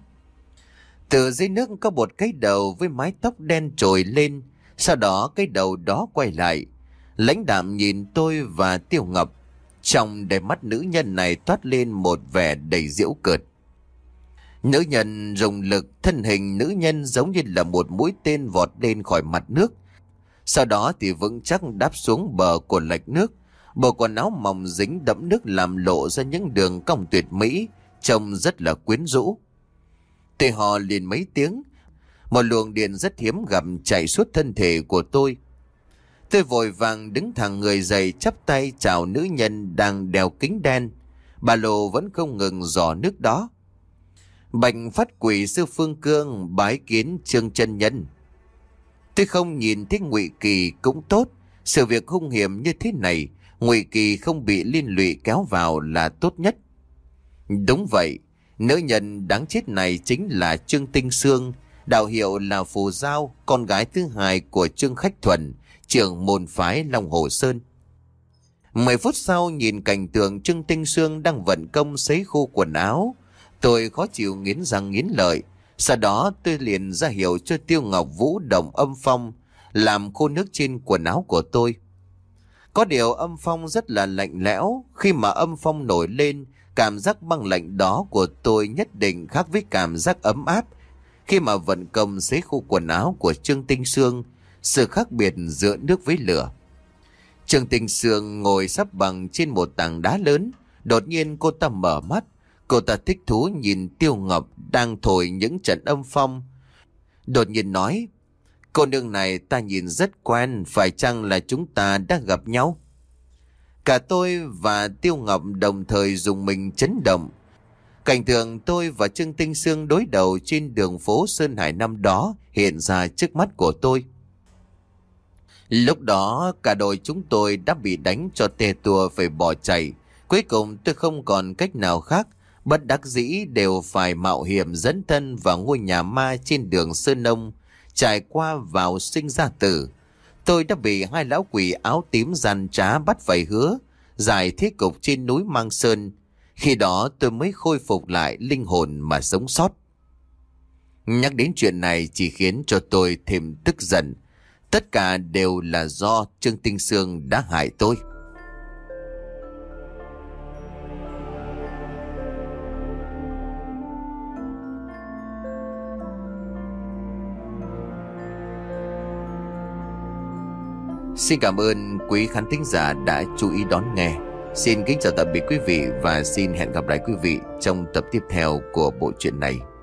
Từ dưới nước có một cái đầu với mái tóc đen trồi lên, sau đó cái đầu đó quay lại, lãnh đạm nhìn tôi và Tiêu Ngọc. Trong đôi mắt nữ nhân này toát lên một vẻ đầy giễu cợt. Nữ nhân dùng lực, thân hình nữ nhân giống như là một mũi tên vọt lên khỏi mặt nước. Sau đó thì vững chắc đáp xuống bờ của lạch nước. Bộ quần áo mỏng dính đẫm nước làm lộ ra những đường cong tuyệt mỹ, trông rất là quyến rũ. Tôi hò liền mấy tiếng, một luồng điện rất hiếm gặp chạy suốt thân thể của tôi. Tôi vội vàng đứng thẳng người dậy, chắp tay chào nữ nhân đang đeo kính đen. Ba lô vẫn không ngừng dò nước đó. Bạch phát quỷ sư Phương Cương bái kiến Trương chân nhân. Tôi không nhìn thấy Ngụy Kỳ cũng tốt, sự việc hung hiểm như thế này, Ngụy Kỳ không bị liên lụy kéo vào là tốt nhất. Đúng vậy, nữ nhân đáng chết này chính là Trương Tinh Sương, đạo hiệu là Phù Giao, con gái thứ hai của Trương Khách Thuần, trưởng môn phái Long Hồ Sơn. Mười phút sau nhìn cảnh tượng Trương Tinh Sương đang vận công sấy khô quần áo, tôi khó chịu nghiến răng nghiến lợi. Sau đó tôi liền ra hiệu cho Tiêu Ngọc vũ động âm phong, làm khô nước trên quần áo của tôi. Có điều âm phong rất là lạnh lẽo, khi mà âm phong nổi lên, cảm giác băng lạnh đó của tôi nhất định khác với cảm giác ấm áp khi mà vận công sấy khô quần áo của Trương Tinh Sương, sự khác biệt giữa nước với lửa. Trương Tinh Sương ngồi sắp bằng trên một tảng đá lớn, đột nhiên cô ta mở mắt, cô ta thích thú nhìn Tiêu Ngọc đang thổi những trận âm phong. Đột nhiên nói, cô nương này ta nhìn rất quen, phải chăng là chúng ta đã gặp nhau? Cả tôi và Tiêu Ngọc đồng thời dùng mình chấn động. Cảnh tượng tôi và Trương Tinh Sương đối đầu trên đường phố Sơn Hải năm đó hiện ra trước mắt của tôi. Lúc đó cả đội chúng tôi đã bị đánh cho tê tua phải bỏ chạy. Cuối cùng tôi không còn cách nào khác, bất đắc dĩ đều phải mạo hiểm dẫn thân vào ngôi nhà ma trên đường Sơn Nông, trải qua vào sinh ra tử. Tôi đã bị hai lão quỷ áo tím gian trá bắt phải hứa giải thế cục trên núi Mang Sơn. Khi đó tôi mới khôi phục lại linh hồn mà sống sót. Nhắc đến chuyện này chỉ khiến cho tôi thêm tức giận. Tất cả đều là do Trương Tinh Sương đã hại tôi. Xin cảm ơn quý khán thính giả đã chú ý đón nghe. Xin kính chào tạm biệt quý vị và xin hẹn gặp lại quý vị trong tập tiếp theo của bộ truyện này.